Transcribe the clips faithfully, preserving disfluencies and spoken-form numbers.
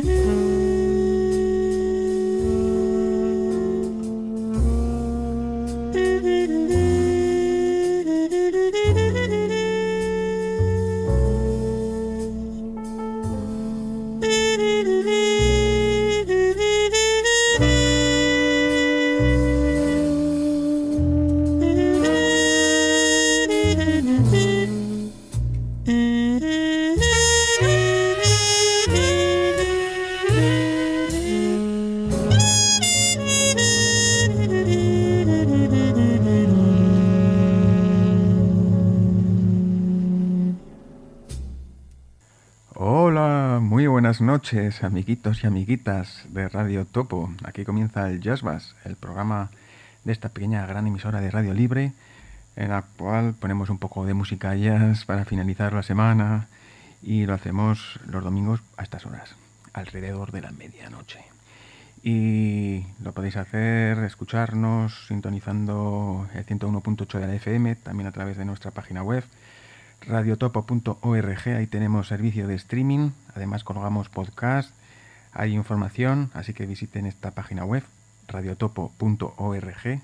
Buenas noches, amiguitos y amiguitas de Radio Topo. Aquí comienza el Jazz Bass, el programa de esta pequeña gran emisora de radio libre, en la cual ponemos un poco de música jazz para finalizar la semana, y lo hacemos los domingos a estas horas, alrededor de la medianoche. Y lo podéis hacer, escucharnos, sintonizando el ciento uno punto ocho de la F M, también a través de nuestra página web, radiotopo punto org. Ahí tenemos servicio de streaming, además colgamos podcast, hay información, así que visiten esta página web, radiotopo punto org.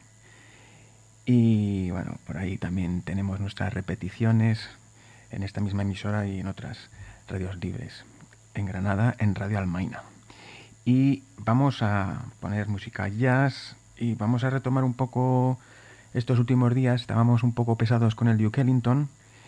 Y bueno, por ahí también tenemos nuestras repeticiones en esta misma emisora y en otras radios libres, en Granada, en Radio Almaina. Y vamos a poner música jazz y vamos a retomar un poco estos últimos días. Estábamos un poco pesados con el Duke Ellington,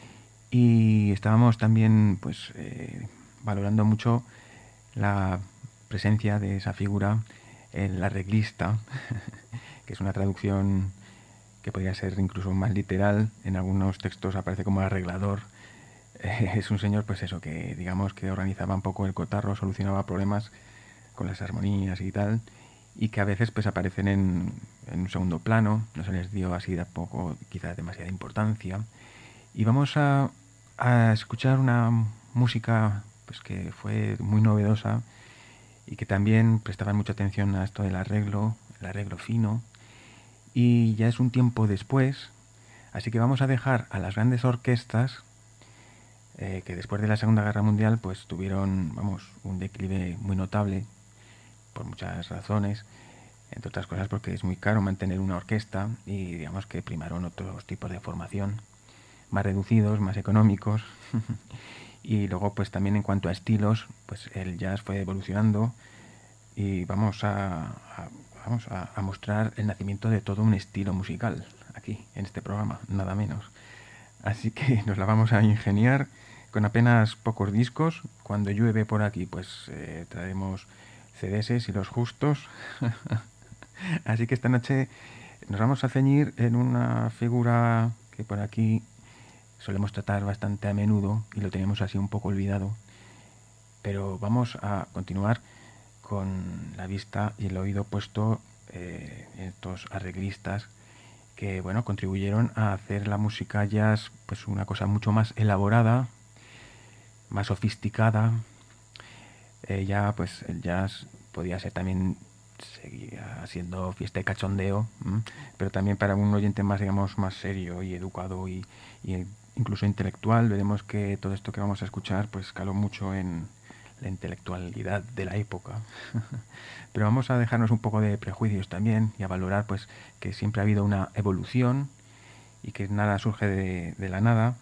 y estábamos también pues eh, valorando mucho la presencia de esa figura, el arreglista, que es una traducción que podría ser incluso más literal. En algunos textos aparece como arreglador. Eh, es un señor, pues eso, que digamos que organizaba un poco el cotarro, solucionaba problemas con las armonías y tal, y que a veces pues aparecen en, en un segundo plano, no se les dio así tampoco quizás demasiada importancia. Y vamos a, a escuchar una música pues que fue muy novedosa y que también prestaba mucha atención a esto del arreglo, el arreglo fino. Y ya es un tiempo después, así que vamos a dejar a las grandes orquestas eh, que después de la Segunda Guerra Mundial pues tuvieron, vamos, un declive muy notable por muchas razones, entre otras cosas porque es muy caro mantener una orquesta y digamos que primaron otros tipos de formación, más reducidos, más económicos. Y luego pues también en cuanto a estilos, pues el jazz fue evolucionando y vamos a, a, vamos a, a mostrar el nacimiento de todo un estilo musical aquí en este programa, nada menos. Así que nos la vamos a ingeniar con apenas pocos discos. Cuando llueve por aquí pues eh, traeremos C Ds y los justos. Así que esta noche nos vamos a ceñir en una figura que por aquí solemos tratar bastante a menudo y lo tenemos así un poco olvidado, pero vamos a continuar con la vista y el oído puesto eh, en estos arreglistas que bueno contribuyeron a hacer la música jazz pues una cosa mucho más elaborada, más sofisticada. Eh, ya pues el jazz podía ser también, seguía siendo fiesta y cachondeo, ¿m? Pero también para un oyente más, digamos, más serio y educado y, y incluso intelectual. Veremos que todo esto que vamos a escuchar pues caló mucho en la intelectualidad de la época. Pero vamos a dejarnos un poco de prejuicios también y a valorar pues que siempre ha habido una evolución y que nada surge de, de la nada.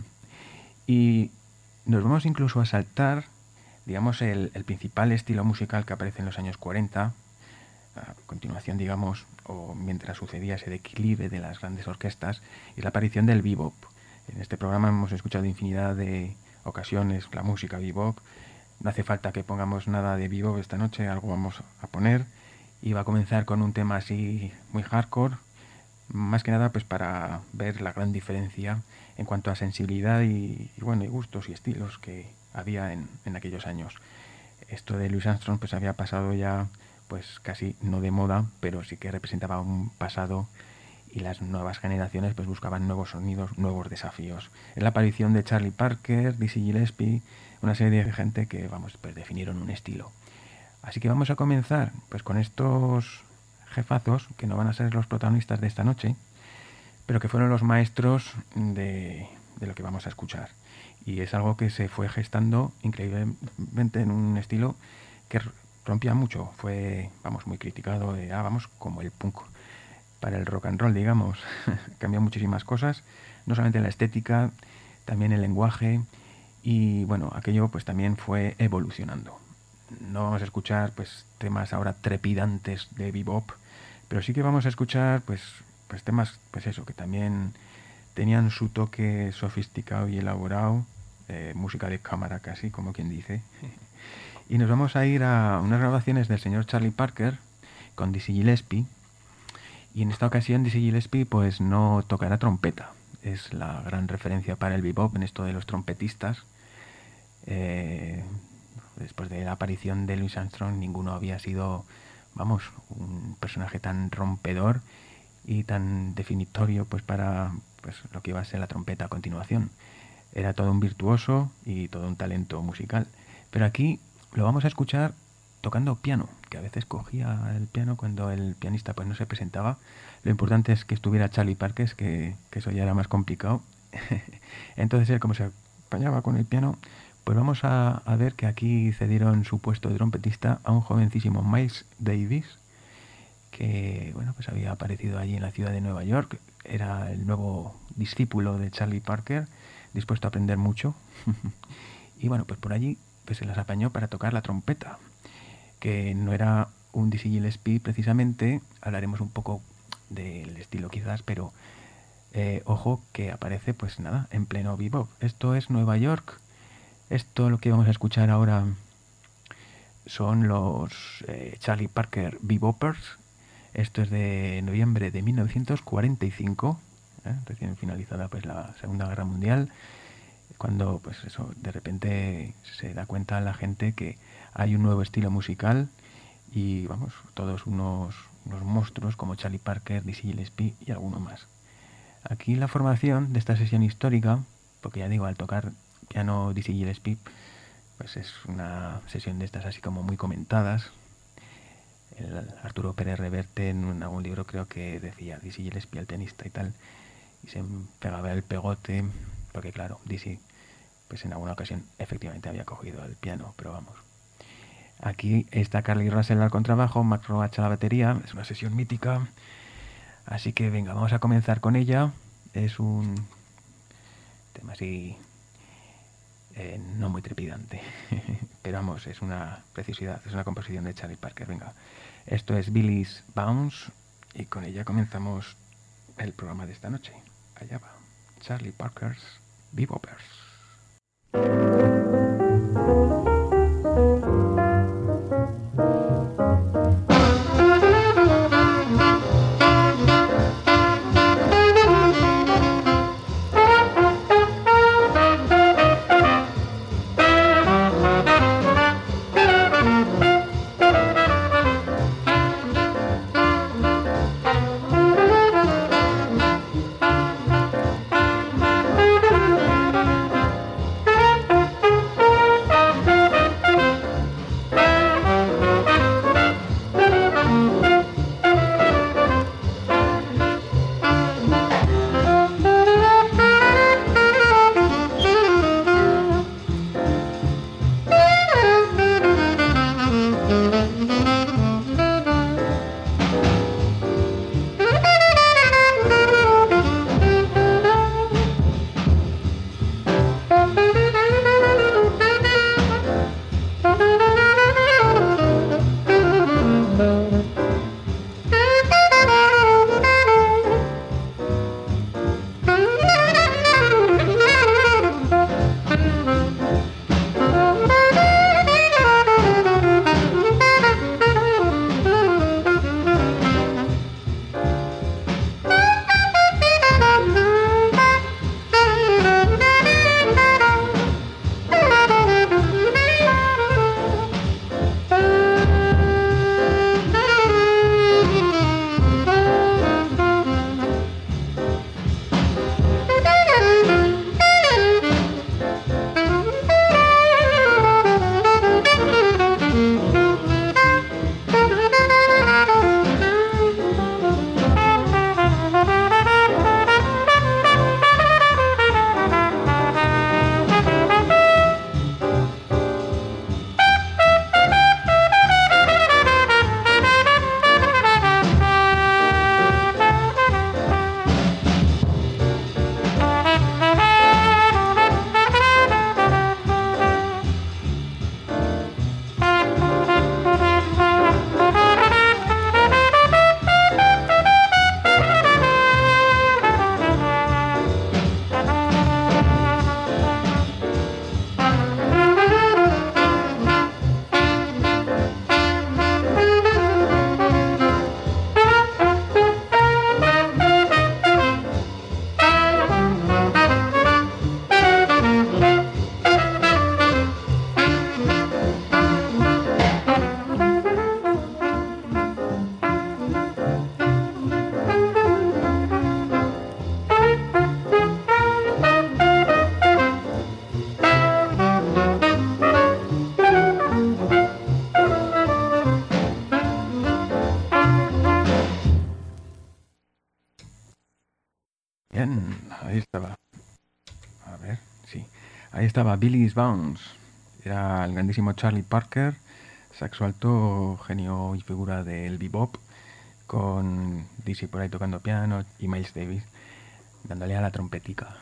Y nos vamos incluso a saltar, digamos, el, el principal estilo musical que aparece en los años cuarenta, a continuación, digamos, o mientras sucedía ese declive de las grandes orquestas, y la aparición del bebop. En este programa hemos escuchado infinidad de ocasiones la música bebop. No hace falta que pongamos nada de bebop esta noche, algo vamos a poner, y va a comenzar con un tema así muy hardcore, más que nada pues para ver la gran diferencia en cuanto a sensibilidad y, y bueno, y gustos y estilos que había en, en aquellos años. Esto de Louis Armstrong pues había pasado ya pues casi no de moda, pero sí que representaba un pasado, y las nuevas generaciones pues buscaban nuevos sonidos, nuevos desafíos. Es la aparición de Charlie Parker, Dizzy Gillespie, una serie de gente que vamos pues definieron un estilo. Así que vamos a comenzar pues con estos jefazos que no van a ser los protagonistas de esta noche, pero que fueron los maestros de, de lo que vamos a escuchar. Y es algo que se fue gestando increíblemente en un estilo que rompía mucho, fue, vamos, muy criticado, de, ah, vamos, como el punk para el rock and roll, digamos. Cambió muchísimas cosas, no solamente la estética, también el lenguaje, y bueno, aquello pues también fue evolucionando. No vamos a escuchar pues temas ahora trepidantes de bebop, pero sí que vamos a escuchar pues, pues temas, pues eso, que también tenían su toque sofisticado y elaborado, eh, música de cámara casi, como quien dice. Y nos vamos a ir a unas grabaciones del señor Charlie Parker con Dizzy Gillespie. Y en esta ocasión Dizzy Gillespie pues no tocará trompeta. Es la gran referencia para el bebop en esto de los trompetistas. Eh, después de la aparición de Louis Armstrong, ninguno había sido, vamos, un personaje tan rompedor y tan definitorio pues para pues lo que iba a ser la trompeta a continuación. Era todo un virtuoso y todo un talento musical. Pero aquí lo vamos a escuchar tocando piano, que a veces cogía el piano cuando el pianista pues no se presentaba. Lo importante es que estuviera Charlie Parker, que, que eso ya era más complicado. Entonces él, como se apañaba con el piano, pues vamos a, a ver que aquí cedieron su puesto de trompetista a un jovencísimo Miles Davis, que bueno, pues había aparecido allí en la ciudad de Nueva York. Era el nuevo discípulo de Charlie Parker, dispuesto a aprender mucho. Y bueno, pues por allí pues se las apañó para tocar la trompeta, que no era un Dizzy Gillespie precisamente. Hablaremos un poco del estilo quizás, pero eh, ojo que aparece pues nada, en pleno bebop. Esto es Nueva York. Esto lo que vamos a escuchar ahora son los eh, Charlie Parker Bebopers. Esto es de noviembre de mil novecientos cuarenta y cinco, ¿eh? Recién finalizada pues la Segunda Guerra Mundial, cuando pues eso, de repente se da cuenta la gente que hay un nuevo estilo musical y vamos, todos unos, unos monstruos como Charlie Parker, Dizzy Gillespie y alguno más. Aquí la formación de esta sesión histórica, porque ya digo, al tocar piano Dizzy Gillespie, pues es una sesión de estas así como muy comentadas. El Arturo Pérez Reverte en algún libro creo que decía Dizzy Gillespie, el pianista y tal, y se pegaba el pegote, porque claro, Dizzy pues en alguna ocasión efectivamente había cogido el piano, pero vamos. Aquí está Carly Russell al contrabajo, Mac Roach a la batería, es una sesión mítica, así que venga, vamos a comenzar con ella. Es un tema así Eh, no muy trepidante, pero vamos, es una preciosidad, es una composición de Charlie Parker. Venga, esto es Billy's Bounce y con ella comenzamos el programa de esta noche. Allá va, Charlie Parker's Bebopers. Ahí estaba. A ver, sí. Ahí estaba Billy's Bounce. Era el grandísimo Charlie Parker, saxo alto, genio y figura del bebop, con Dizzy por ahí tocando piano y Miles Davis dándole a la trompetica.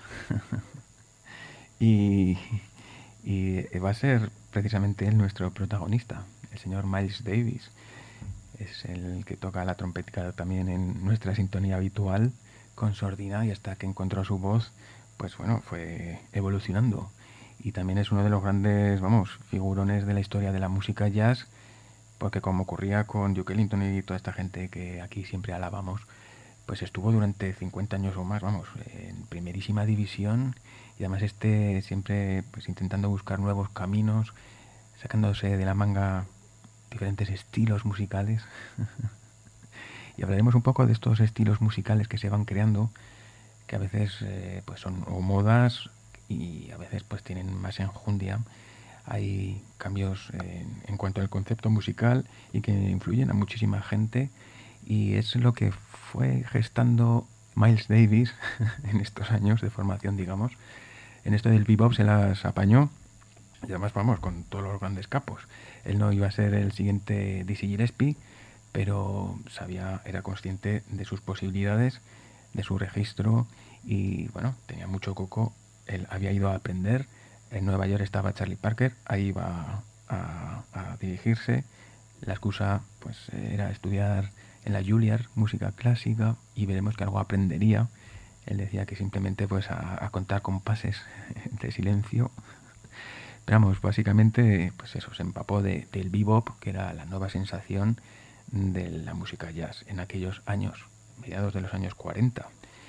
y, y va a ser precisamente él nuestro protagonista, el señor Miles Davis. Es el que toca la trompetica también en nuestra sintonía habitual con sordina, y hasta que encontró su voz, pues bueno, fue evolucionando. Y también es uno de los grandes, vamos, figurones de la historia de la música jazz, porque como ocurría con Duke Ellington y toda esta gente que aquí siempre alabamos, pues estuvo durante cincuenta años o más, vamos, en primerísima división, y además este siempre pues intentando buscar nuevos caminos, sacándose de la manga diferentes estilos musicales. Y hablaremos un poco de estos estilos musicales que se van creando, que a veces eh, pues son o modas y a veces pues tienen más enjundia. Hay cambios en, en cuanto al concepto musical y que influyen a muchísima gente, y es lo que fue gestando Miles Davis en estos años de formación, digamos. En esto del bebop se las apañó, y además vamos con todos los grandes capos. Él no iba a ser el siguiente Dizzy Gillespie, pero sabía, era consciente de sus posibilidades, de su registro, y bueno, tenía mucho coco. Él había ido a aprender. En Nueva York estaba Charlie Parker, ahí iba a, a dirigirse. La excusa pues era estudiar en la Juilliard música clásica, y veremos que algo aprendería. Él decía que simplemente pues a, a contar compases de silencio. Pero vamos, básicamente pues eso, se empapó de, del bebop, que era la nueva sensación de la música jazz en aquellos años, mediados de los años cuarenta.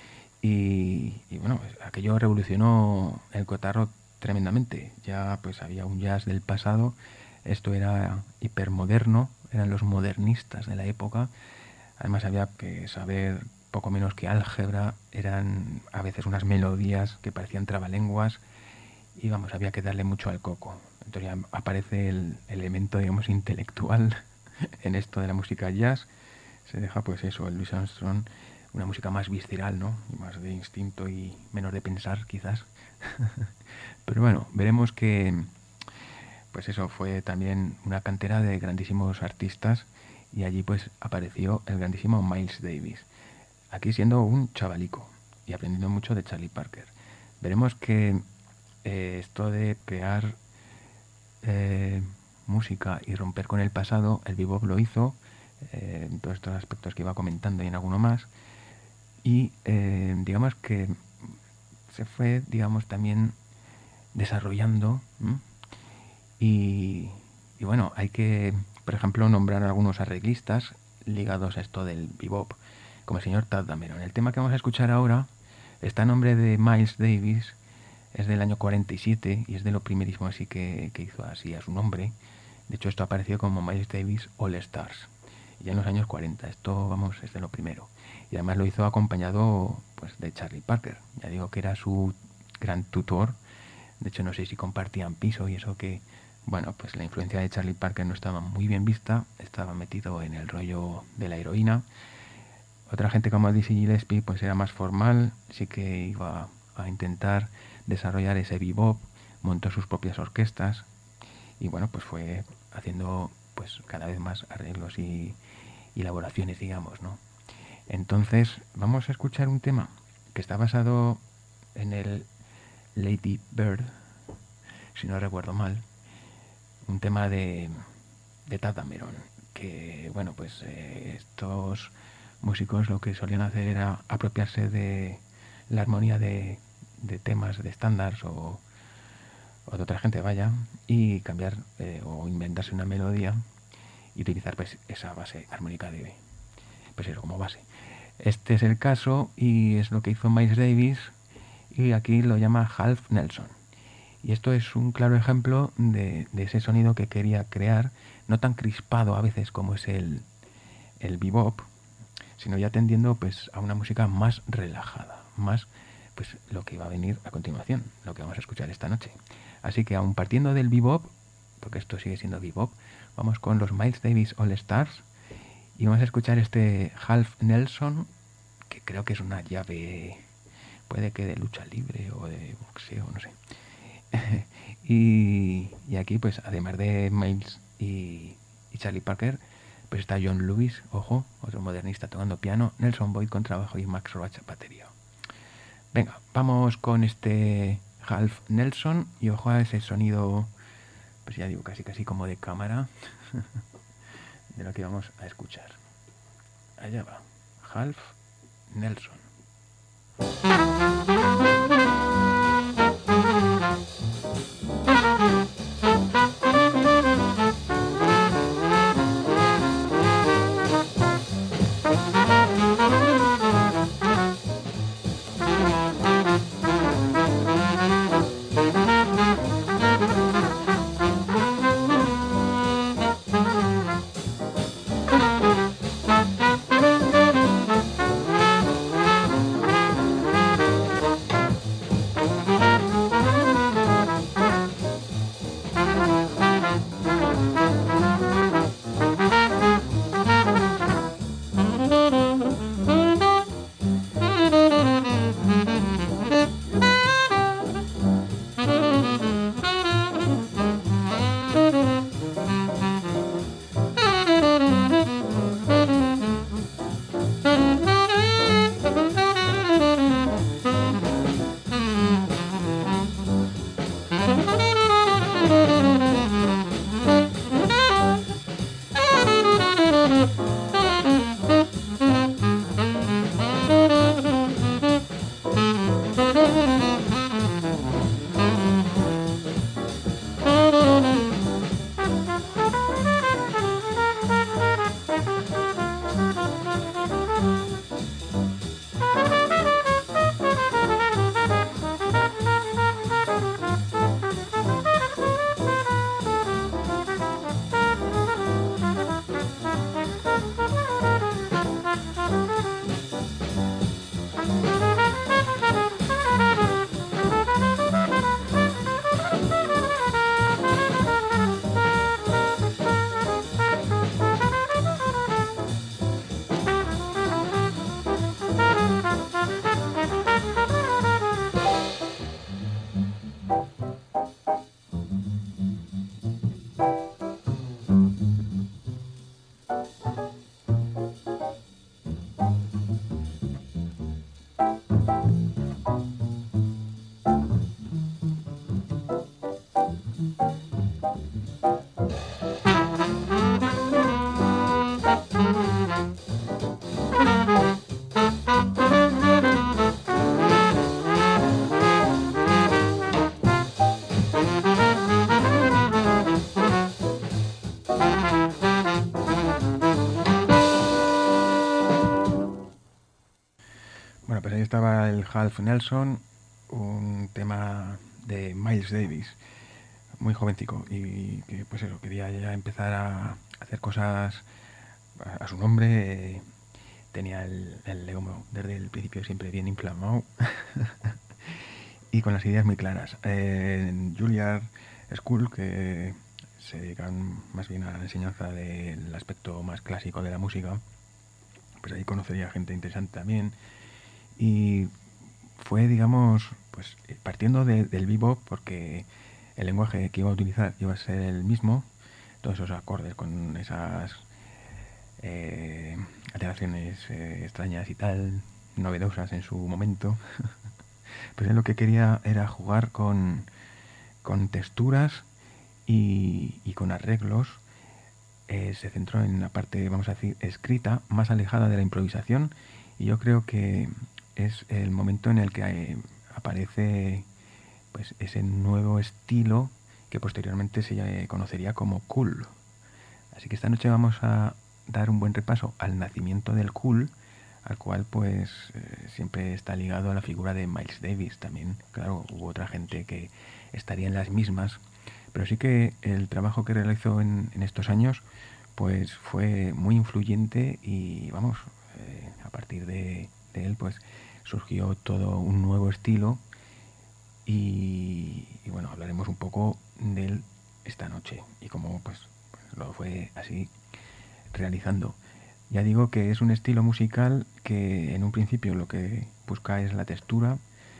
Y, y bueno, aquello revolucionó el cotarro tremendamente. Ya pues había un jazz del pasado, esto era hipermoderno, eran los modernistas de la época. Además había que saber poco menos que álgebra, eran a veces unas melodías que parecían trabalenguas, y vamos, había que darle mucho al coco. Entonces ya aparece el elemento, digamos, intelectual en esto de la música jazz. Se deja pues eso, el Louis Armstrong, una música más visceral, ¿no? Más de instinto y menos de pensar, quizás. Pero bueno, veremos que pues eso fue también una cantera de grandísimos artistas, y allí pues apareció el grandísimo Miles Davis, aquí siendo un chavalico y aprendiendo mucho de Charlie Parker. Veremos que eh, esto de crear eh, música y romper con el pasado, el bebop lo hizo, eh, en todos estos aspectos que iba comentando y en alguno más, y eh, digamos que se fue, digamos, también desarrollando. ¿m? Y, y bueno, hay que, por ejemplo, nombrar algunos arreglistas ligados a esto del bebop, como el señor Tadd Dameron. El tema que vamos a escuchar ahora está a nombre de Miles Davis, es del año cuarenta y siete y es de lo primerísimo así que, que hizo así a su nombre. De hecho, esto apareció como Miles Davis All Stars, ya en los años cuarenta. Esto, vamos, es de lo primero. Y además lo hizo acompañado pues de Charlie Parker. Ya digo que era su gran tutor. De hecho, no sé si compartían piso y eso, que bueno, pues la influencia de Charlie Parker no estaba muy bien vista, estaba metido en el rollo de la heroína. Otra gente como Dizzy Gillespie pues era más formal, sí que iba a intentar desarrollar ese bebop, montó sus propias orquestas y bueno, pues fue haciendo pues cada vez más arreglos y, y elaboraciones, digamos, ¿no? Entonces vamos a escuchar un tema que está basado en el Lady Bird, si no recuerdo mal, un tema de, de Tadd Dameron, que bueno, pues eh, estos músicos lo que solían hacer era apropiarse de la armonía de, de temas de estándares o, o de otra gente, vaya, y cambiar eh, o inventarse una melodía y utilizar pues esa base armónica de, pues eso, como base. Este es el caso y es lo que hizo Miles Davis, y aquí lo llama Half Nelson. Y esto es un claro ejemplo de, de ese sonido que quería crear, no tan crispado a veces como es el, el bebop, sino ya tendiendo pues a una música más relajada, más pues lo que va a venir a continuación, lo que vamos a escuchar esta noche. Así que aun partiendo del bebop, porque esto sigue siendo bebop, vamos con los Miles Davis All Stars y vamos a escuchar este Half Nelson, que creo que es una llave puede que de lucha libre o de boxeo, no sé. y, y aquí, pues, además de Miles y, y Charlie Parker, pues está John Lewis, ojo, otro modernista tocando piano, Nelson Boyd con trabajo y Max Roach a batería. Venga, vamos con este Half Nelson y ojo a ese sonido, pues ya digo, casi casi como de cámara de lo que vamos a escuchar. Allá va, Half Nelson. Bueno, pues ahí estaba el Half Nelson, un tema de Miles Davis, muy jovencico, y que pues eso, quería ya empezar a hacer cosas a, a su nombre. Eh, tenía el, el ego desde el principio siempre bien inflamado y con las ideas muy claras. Eh, en Juilliard School, que se dedican más bien a la enseñanza del aspecto más clásico de la música, pues ahí conocería gente interesante también. Y fue, digamos, pues partiendo de, del bebop, porque el lenguaje que iba a utilizar iba a ser el mismo, todos esos acordes con esas eh, alteraciones eh, extrañas y tal, novedosas en su momento. Pues él lo que quería era jugar con, con texturas y, y con arreglos. Eh, se centró en la parte, vamos a decir, escrita, más alejada de la improvisación, y yo creo que es el momento en el que eh, aparece pues ese nuevo estilo que posteriormente se conocería como cool. Así que esta noche vamos a dar un buen repaso al nacimiento del cool, al cual pues eh, siempre está ligado a la figura de Miles Davis. También, claro, hubo otra gente que estaría en las mismas, pero sí que el trabajo que realizó en, en estos años pues fue muy influyente, y vamos, eh, a partir de, de él pues surgió todo un nuevo estilo, y, y bueno, hablaremos un poco de él esta noche y cómo pues, pues lo fue así realizando. Ya digo que es un estilo musical que en un principio lo que busca es la textura,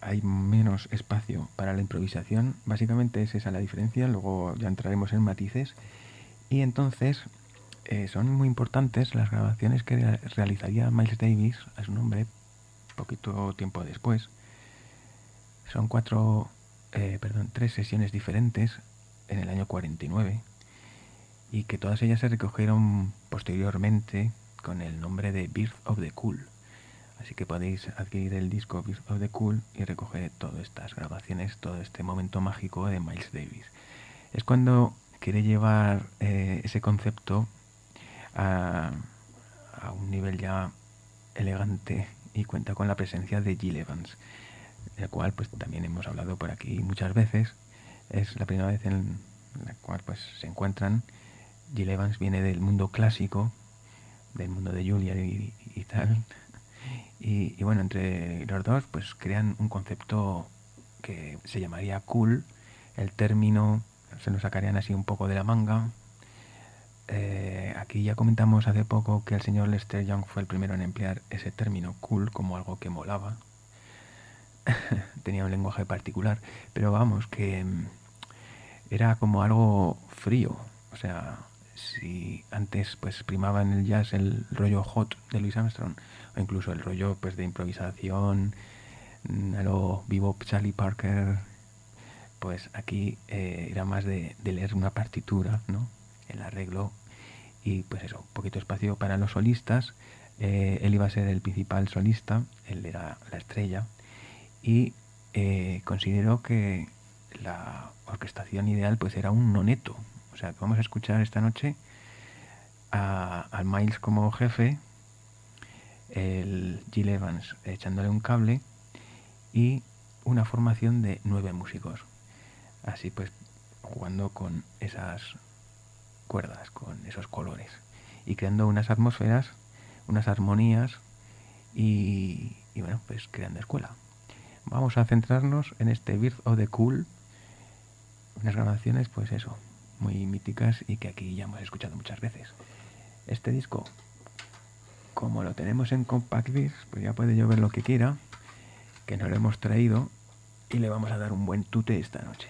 hay menos espacio para la improvisación. Básicamente es esa la diferencia, luego ya entraremos en matices. Y entonces eh, son muy importantes las grabaciones que realizaría Miles Davis a su nombre poquito tiempo después. Son cuatro, eh, perdón, tres sesiones diferentes en el año cuarenta y nueve y que todas ellas se recogieron posteriormente con el nombre de Birth of the Cool. Así que podéis adquirir el disco Birth of the Cool y recoger todas estas grabaciones, todo este momento mágico de Miles Davis. Es cuando quiere llevar eh, ese concepto a, a un nivel ya elegante y cuenta con la presencia de Gil Evans, del cual pues también hemos hablado por aquí muchas veces. Es la primera vez en la cual pues se encuentran. Gil Evans viene del mundo clásico, del mundo de Julia y, y tal, y, y bueno, entre los dos pues crean un concepto que se llamaría cool. El término se lo sacarían así un poco de la manga. Eh, aquí ya comentamos hace poco que el señor Lester Young fue el primero en emplear ese término cool como algo que molaba. Tenía un lenguaje particular, pero vamos, que era como algo frío. O sea, si antes pues primaba en el jazz el rollo hot de Louis Armstrong, o incluso el rollo pues de improvisación a lo bebop Charlie Parker, pues aquí eh, era más de, de leer una partitura, ¿no? El arreglo y pues eso, un poquito espacio para los solistas. Eh, él iba a ser el principal solista, él era la estrella, y eh, considero que la orquestación ideal pues era un noneto. O sea, que vamos a escuchar esta noche a, a Miles como jefe, el Gil Evans echándole un cable y una formación de nueve músicos. Así pues, jugando con esas cuerdas, con esos colores y creando unas atmósferas, unas armonías y, y bueno, pues creando escuela. Vamos a centrarnos en este Birth of the Cool, unas grabaciones pues eso, muy míticas y que aquí ya hemos escuchado muchas veces. Este disco, como lo tenemos en Compact Disc, pues ya puede llover lo que quiera, que nos lo hemos traído y le vamos a dar un buen tute esta noche.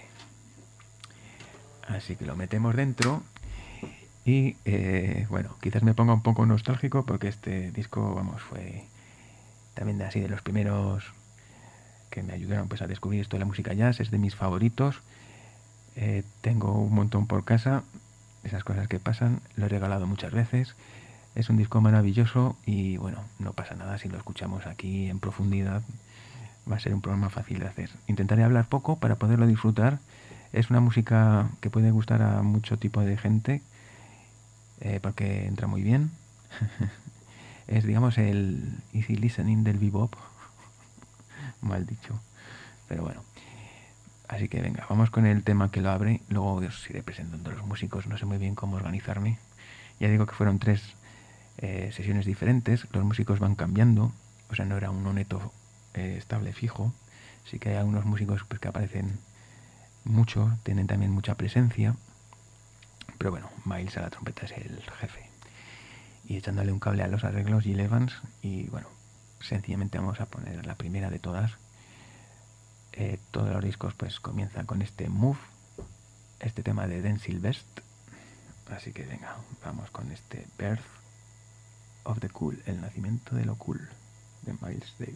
Así que lo metemos dentro y eh, bueno, quizás me ponga un poco nostálgico porque este disco, vamos, fue también de así de los primeros que me ayudaron pues a descubrir esto de la música jazz, es de mis favoritos. Eh, tengo un montón por casa, esas cosas que pasan, lo he regalado muchas veces. Es un disco maravilloso y bueno, no pasa nada si lo escuchamos aquí en profundidad. Va a ser un programa fácil de hacer. Intentaré hablar poco para poderlo disfrutar. Es una música que puede gustar a mucho tipo de gente eh, porque entra muy bien. Es, digamos, el easy listening del bebop. Mal dicho. Pero bueno. Así que venga, vamos con el tema que lo abre. Luego os iré presentando a los músicos. No sé muy bien cómo organizarme. Ya digo que fueron tres eh, sesiones diferentes. Los músicos van cambiando. O sea, no era un noneto eh, estable, fijo. Sí que hay algunos músicos pues, que aparecen mucho. Tienen también mucha presencia. Pero bueno, Miles a la trompeta es el jefe. Y echándole un cable a los arreglos, Gil Evans. Y bueno, sencillamente vamos a poner la primera de todas. Eh, todos los discos pues comienzan con este Move, este tema de Denzel Best. Así que venga, vamos con este Birth of the Cool, el nacimiento de lo cool, de Miles Davis.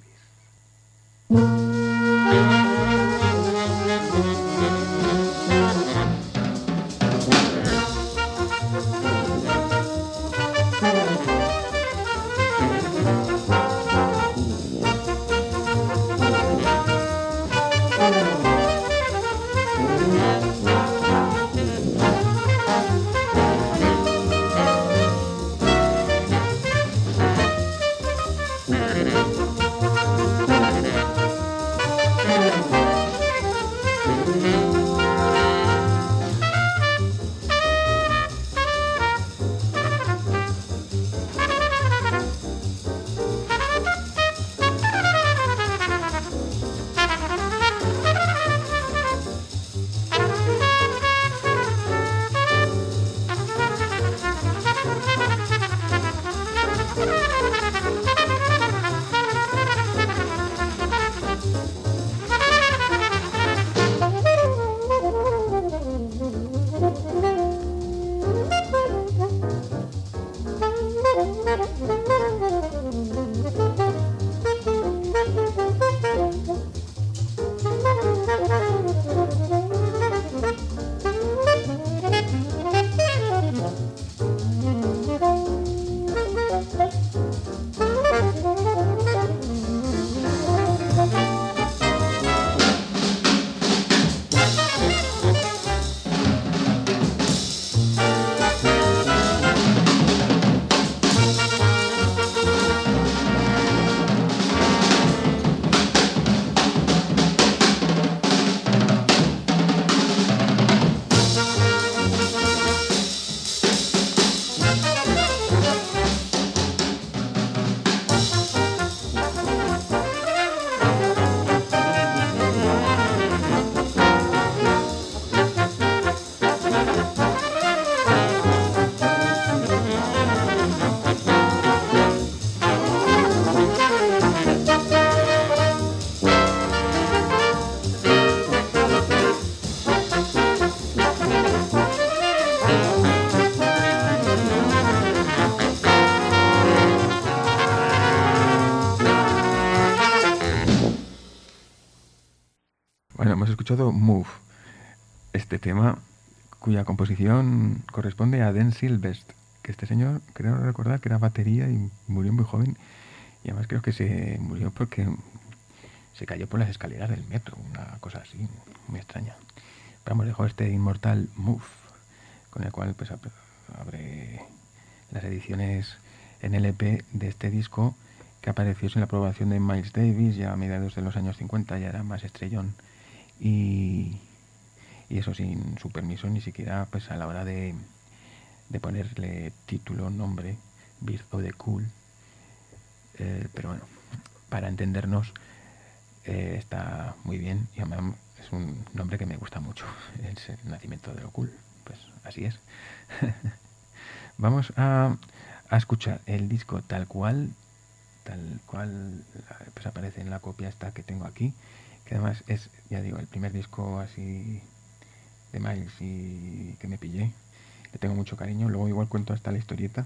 escuchado Move, este tema cuya composición corresponde a Dan Silvest, que este señor, creo recordar que era batería y murió muy joven, y además creo que se murió porque se cayó por las escaleras del metro, una cosa así, muy extraña. Pero vamos, dejó este inmortal Move, con el cual pues abre las ediciones en L P de este disco, que apareció sin la aprobación de Miles Davis ya a mediados de los años cincuenta, ya era más estrellón, y, y eso sin su permiso ni siquiera pues a la hora de, de ponerle título, nombre, Birth of the Cool. Eh, pero bueno, para entendernos, eh, está muy bien, y además es un nombre que me gusta mucho, es el nacimiento de lo cool, pues así es. Vamos a, a escuchar el disco tal cual, tal cual pues aparece en la copia esta que tengo aquí, que además es, ya digo, el primer disco así de Miles y que me pillé. Le tengo mucho cariño, luego igual cuento hasta la historieta.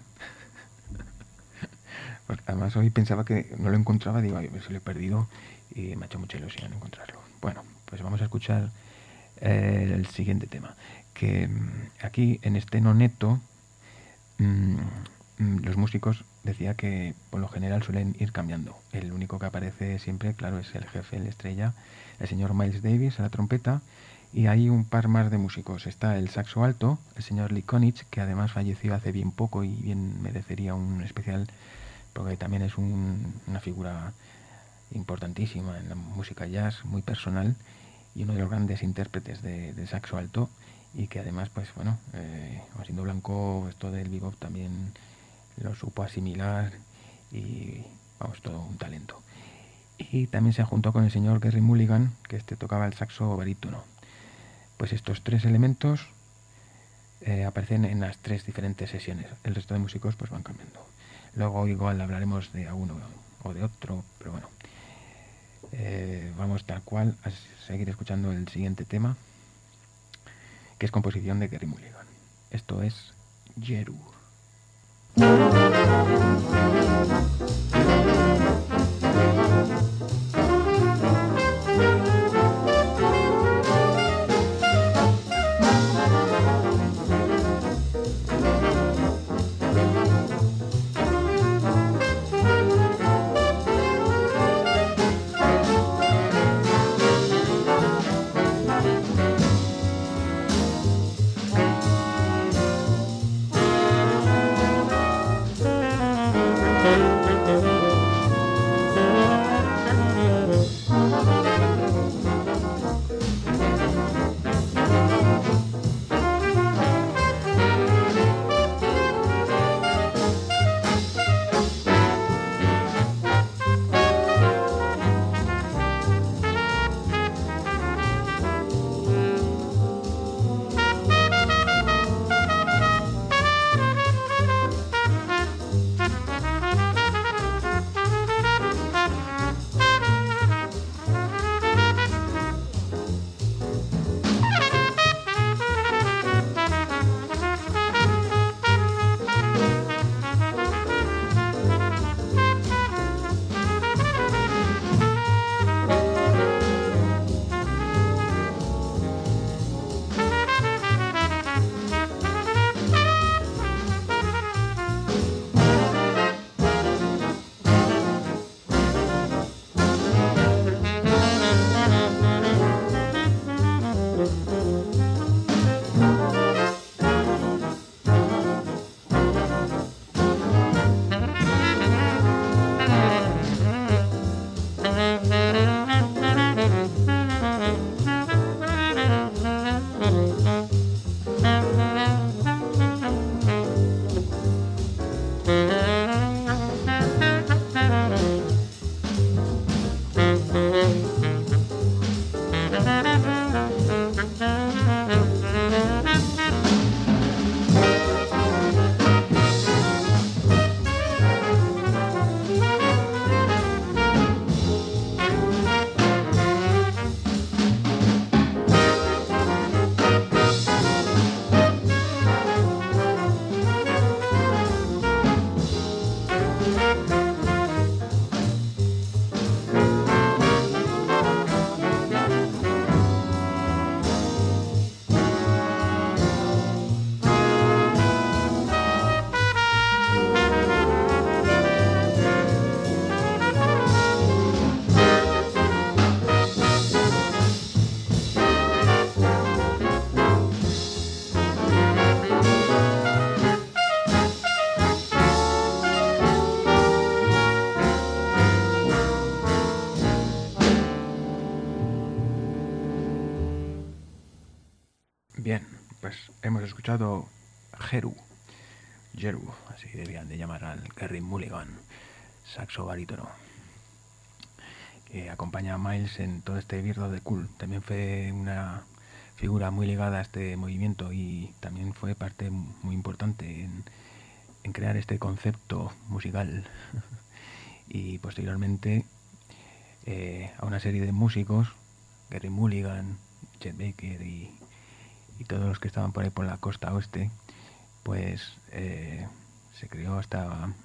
Porque además hoy pensaba que no lo encontraba, digo, ay, a ver si lo he perdido, y me ha hecho mucha ilusión encontrarlo. Bueno, pues vamos a escuchar eh, el siguiente tema, que mmm, aquí en este noneto mmm, los músicos decía que por lo general suelen ir cambiando. El único que aparece siempre, claro, es el jefe, el estrella, el señor Miles Davis a la trompeta, y hay un par más de músicos. Está el saxo alto, el señor Lee Konitz, que además falleció hace bien poco y bien merecería un especial, porque también es un, una figura importantísima en la música jazz, muy personal, y uno de los grandes intérpretes de, de saxo alto, y que además, pues bueno, eh, siendo blanco, esto del bebop también lo supo asimilar, y vamos, todo un talento. Y también se juntó con el señor Gerry Mulligan, que este tocaba el saxo barítono. Pues estos tres elementos eh, aparecen en las tres diferentes sesiones. El resto de músicos pues van cambiando. Luego igual hablaremos de uno o de otro, pero bueno. Eh, vamos tal cual a seguir escuchando el siguiente tema, que es composición de Gerry Mulligan. Esto es Jeru. escuchado Jeru, Jeru, así debían de llamar al Gerry Mulligan, saxo barítono, que acompaña a Miles en todo este birdo de Cool. También fue una figura muy ligada a este movimiento y también fue parte muy importante en, en crear este concepto musical. Y posteriormente eh, a una serie de músicos, Gerry Mulligan, Chet Baker y, y todos los que estaban por ahí por la costa oeste, pues eh, se creó hasta mm,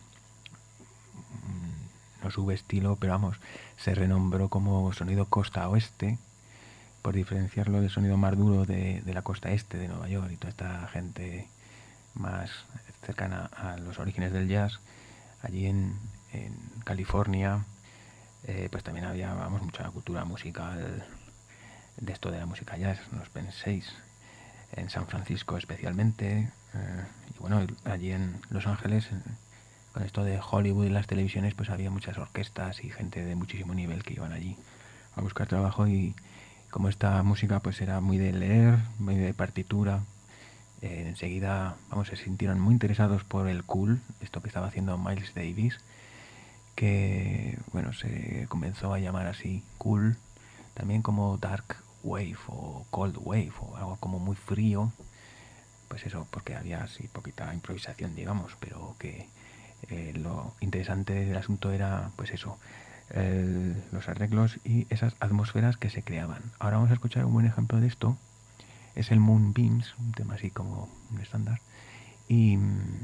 no subestilo, pero vamos, se renombró como sonido costa oeste, por diferenciarlo del sonido más duro de, de la costa este de Nueva York y toda esta gente más cercana a los orígenes del jazz. Allí en, en California eh, pues también había, vamos, mucha cultura musical de esto de la música jazz, no os penséis. En San Francisco especialmente, eh, y bueno, allí en Los Ángeles, en, con esto de Hollywood y las televisiones, pues había muchas orquestas y gente de muchísimo nivel que iban allí a buscar trabajo, y como esta música pues era muy de leer, muy de partitura, eh, enseguida, vamos, se sintieron muy interesados por el cool, esto que estaba haciendo Miles Davis, que bueno, se comenzó a llamar así cool, también como dark wave o cold wave o algo como muy frío, pues eso, porque había así poquita improvisación, digamos, pero que eh, lo interesante del asunto era pues eso, el, los arreglos y esas atmósferas que se creaban. Ahora vamos a escuchar un buen ejemplo de esto, es el Moonbeams, un tema así como un estándar, y,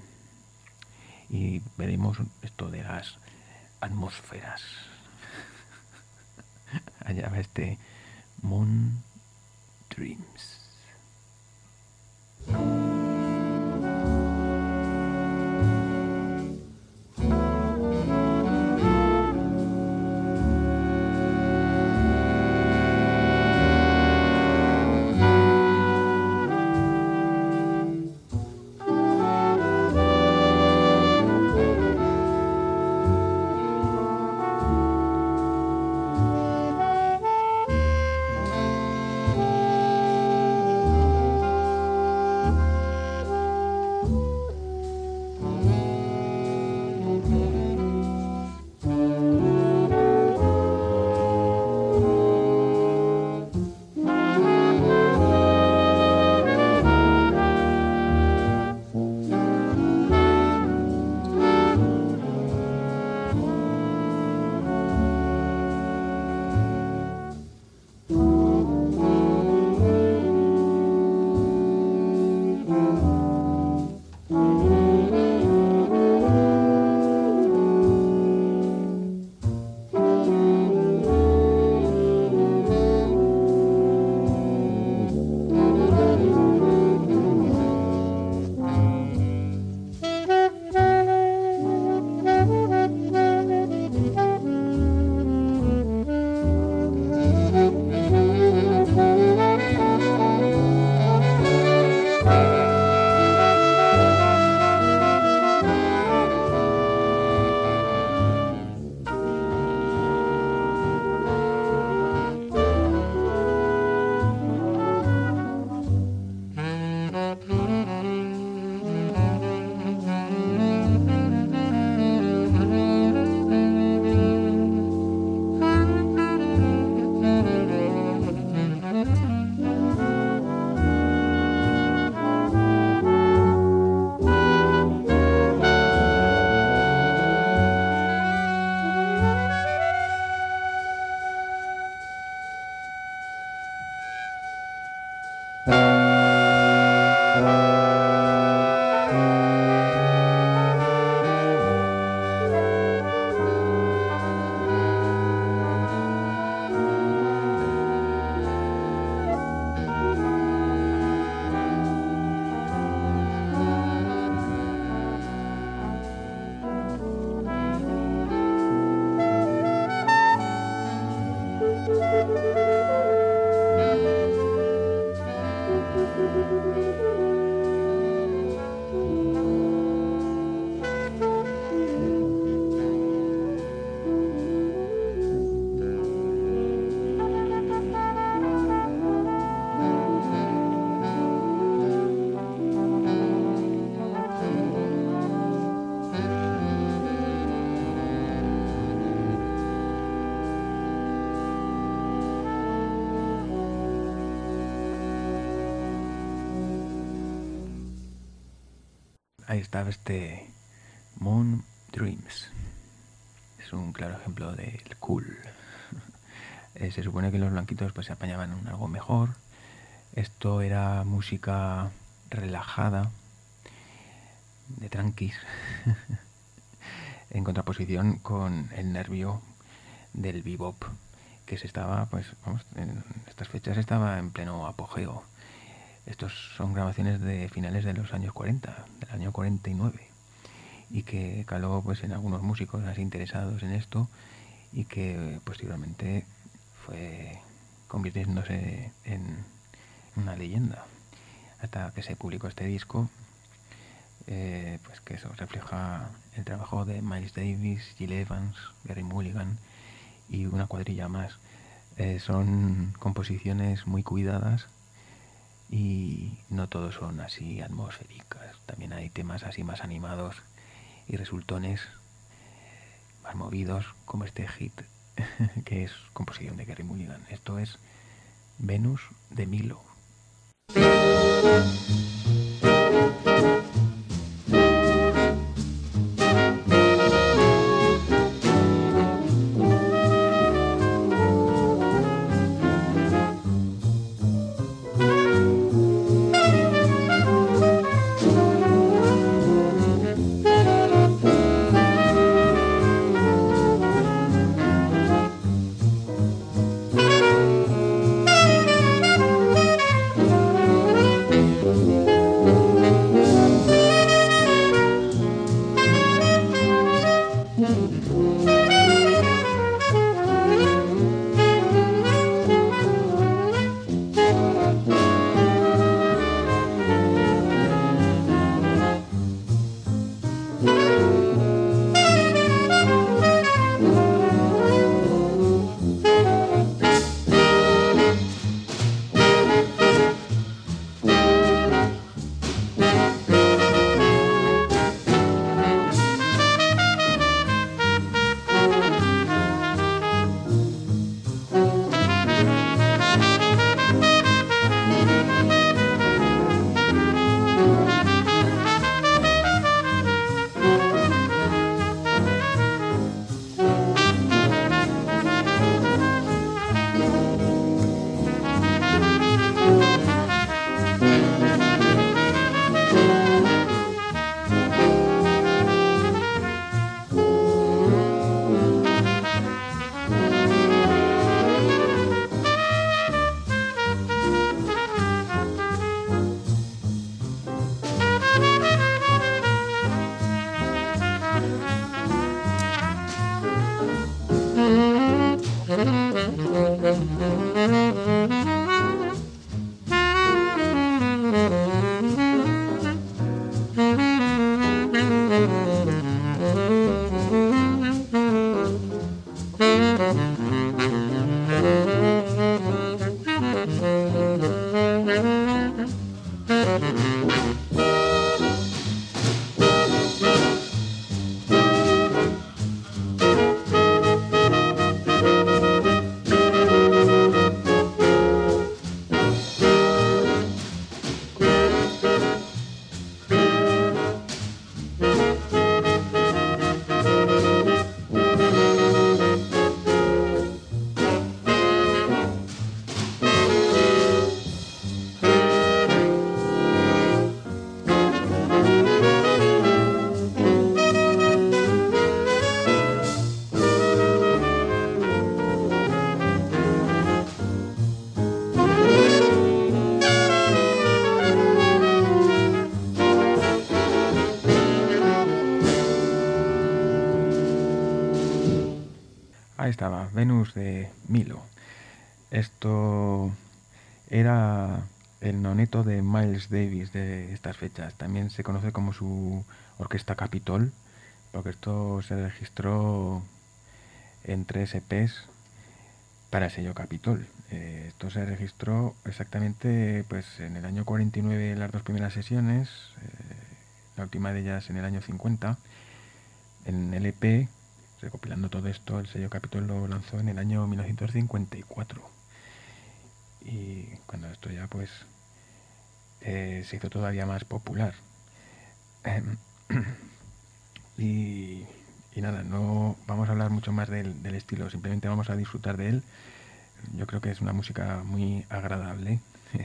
y veremos esto de las atmósferas. Allá va este Moon Dreams. Ahí estaba este Moon Dreams. Es un claro ejemplo del cool. Eh, se supone que los blanquitos pues se apañaban en algo mejor. Esto era música relajada, de tranquis, en contraposición con el nervio del bebop, que se estaba, pues, vamos, en estas fechas estaba en pleno apogeo. Estos son grabaciones de finales de los años cuarenta, del año cuarenta y nueve, y que caló pues en algunos músicos así interesados en esto, y que posteriormente fue convirtiéndose en una leyenda hasta que se publicó este disco, eh, pues que eso refleja el trabajo de Miles Davis, Gil Evans, Gary Mulligan y una cuadrilla más. Eh, son composiciones muy cuidadas y no todos son así atmosféricas. También hay temas así más animados y resultones más movidos, como este hit que es composición de Gary Mulligan. Esto es Venus de Milo. Ahí estaba, Venus de Milo. Esto era el noneto de Miles Davis de estas fechas. También se conoce como su orquesta Capitol, porque esto se registró en tres E Pes para el sello Capitol. Eh, esto se registró exactamente pues en el año cuarenta y nueve las dos primeras sesiones, eh, la última de ellas en el año cincuenta. En el E P, recopilando todo esto, el sello Capitol lo lanzó en el año mil novecientos cincuenta y cuatro. Y cuando esto ya pues eh, se hizo todavía más popular. Em, y, y nada, no vamos a hablar mucho más del, del estilo, simplemente vamos a disfrutar de él. Yo creo que es una música muy agradable.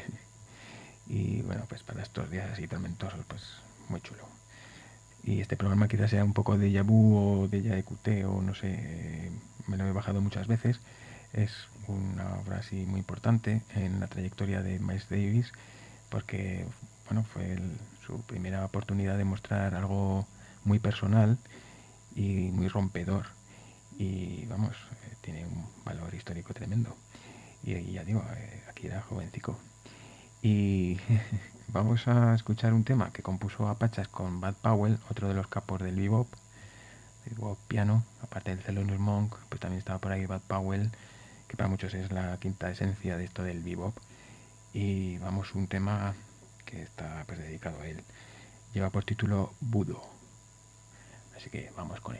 Y bueno, pues para estos días así tormentosos, pues muy chulo. Y este programa quizás sea un poco de vu o de écoute o no sé, me lo he bajado muchas veces. Es una obra así muy importante en la trayectoria de Miles Davis porque bueno, fue el, su primera oportunidad de mostrar algo muy personal y muy rompedor. Y vamos, eh, tiene un valor histórico tremendo. Y, y ya digo, eh, aquí era jovencico. Y vamos a escuchar un tema que compuso Apachas con Bud Powell, otro de los capos del bebop, el bebop piano, aparte del Thelonious Monk, pues también estaba por ahí Bud Powell, que para muchos es la quinta esencia de esto del bebop. Y vamos, un tema que está pues dedicado a él. Lleva por título Budo. Así que vamos con él.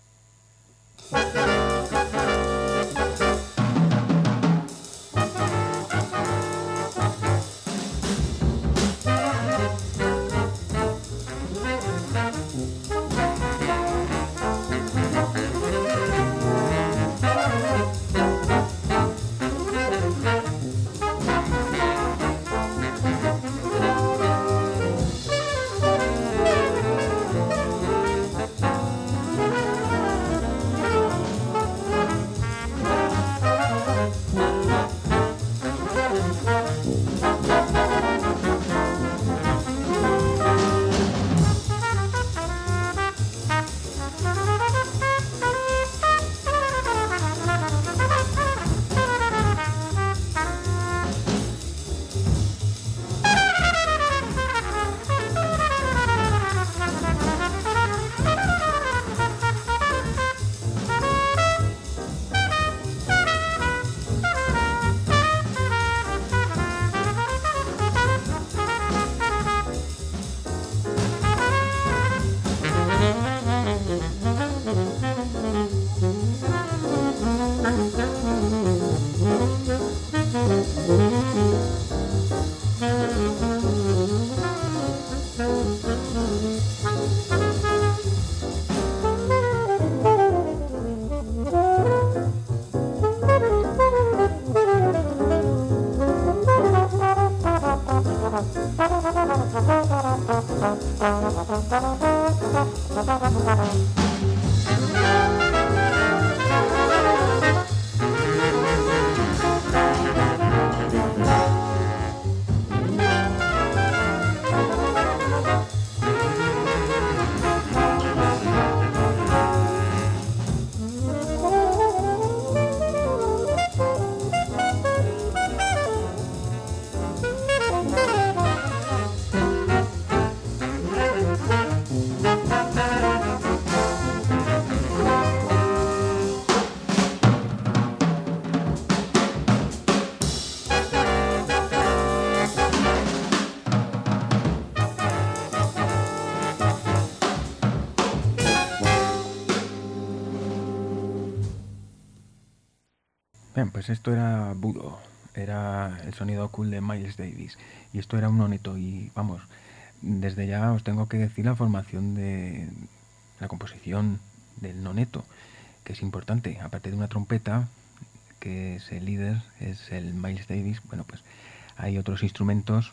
Bien, pues esto era Budo, era el sonido cool de Miles Davis. Y esto era un noneto. Y vamos, desde ya os tengo que decir la formación de la composición del noneto, que es importante. Aparte de una trompeta, que es el líder, es el Miles Davis, bueno, pues hay otros instrumentos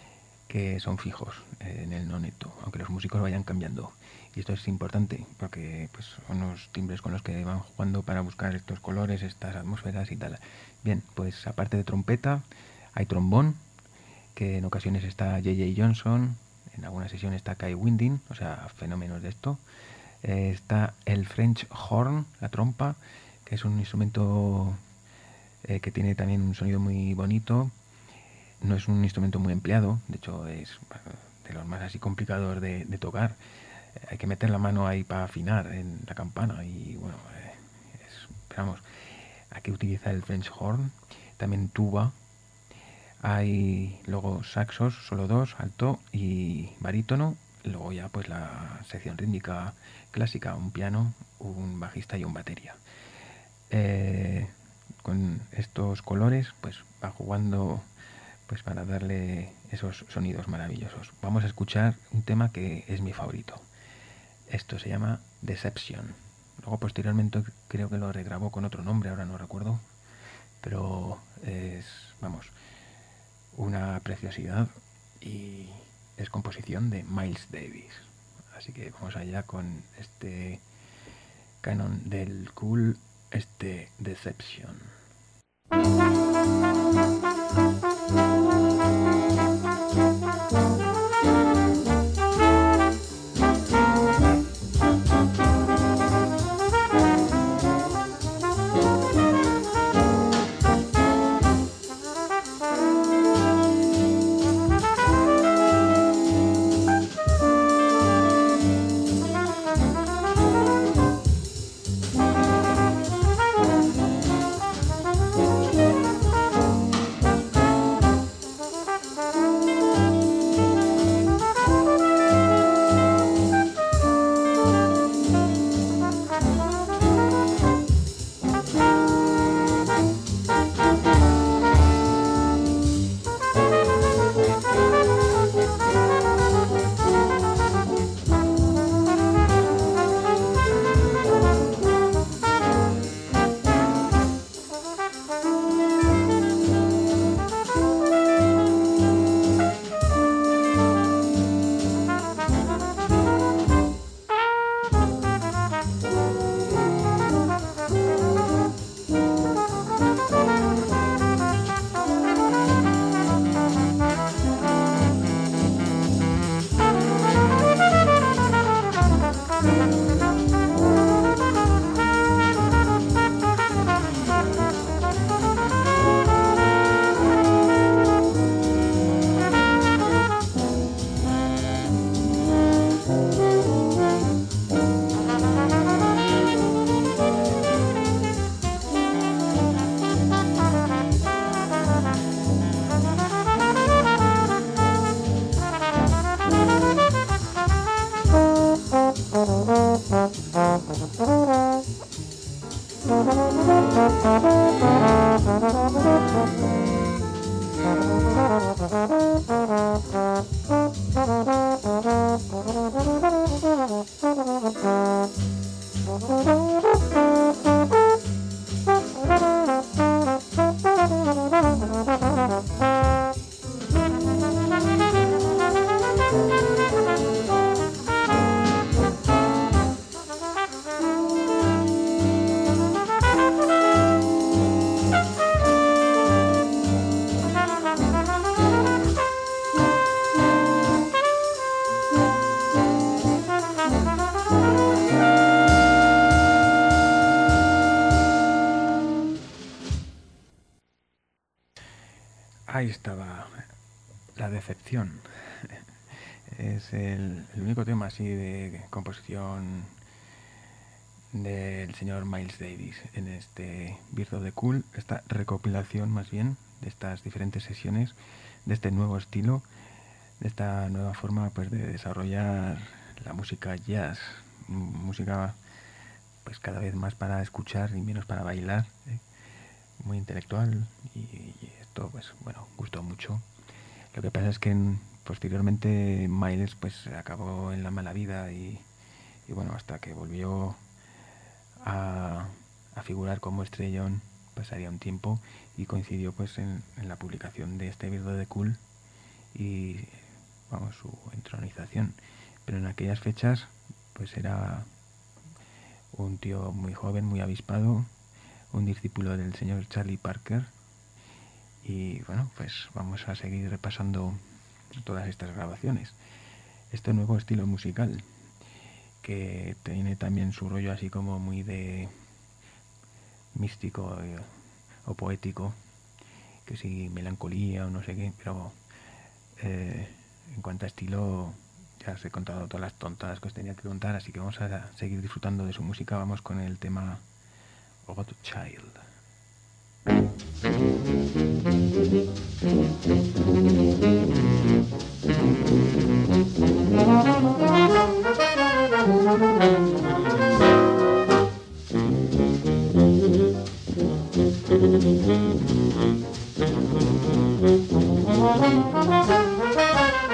que son fijos en el noneto, aunque los músicos vayan cambiando. Y esto es importante porque pues, son los timbres con los que van jugando para buscar estos colores, estas atmósferas y tal. Bien, pues aparte de trompeta, hay trombón, que en ocasiones está J J Johnson, en alguna sesión está Kai Winding, o sea, fenómenos de esto. Eh, está el French horn, la trompa, que es un instrumento eh, que tiene también un sonido muy bonito. No es un instrumento muy empleado, de hecho es de los más así complicados de, de tocar. Eh, hay que meter la mano ahí para afinar en la campana y bueno, eh, es, pero vamos, hay que utilizar el French horn, también tuba. Hay luego saxos, solo dos, alto y barítono. Luego ya pues la sección rítmica clásica, un piano, un bajista y un batería. Eh, con estos colores pues va jugando pues para darle esos sonidos maravillosos. Vamos a escuchar un tema que es mi favorito. Esto se llama Deception. Luego posteriormente creo que lo regrabó con otro nombre, ahora no recuerdo. Pero es, vamos, una preciosidad y es composición de Miles Davis. Así que vamos allá con este canon del cool, este Deception. Ahí estaba la decepción. Es el, el único tema así de composición del señor Miles Davis en este Birth of the Cool, esta recopilación más bien de estas diferentes sesiones, de este nuevo estilo, de esta nueva forma pues de desarrollar la música jazz, música pues cada vez más para escuchar y menos para bailar, ¿eh? Muy intelectual y, y esto pues bueno, gustó mucho. Lo que pasa es que en, posteriormente Miles pues acabó en la mala vida y, y bueno, hasta que volvió a, a figurar como estrellón pasaría un tiempo y coincidió pues en, en la publicación de este Birth of the Cool y vamos, su entronización. Pero en aquellas fechas pues era un tío muy joven, muy avispado, un discípulo del señor Charlie Parker. Y bueno, pues vamos a seguir repasando todas estas grabaciones. Este nuevo estilo musical que tiene también su rollo así como muy de místico eh, o poético, que sí, melancolía o no sé qué, pero eh, en cuanto a estilo ya os he contado todas las tontadas que os tenía que contar, así que vamos a seguir disfrutando de su música. Vamos con el tema Godchild.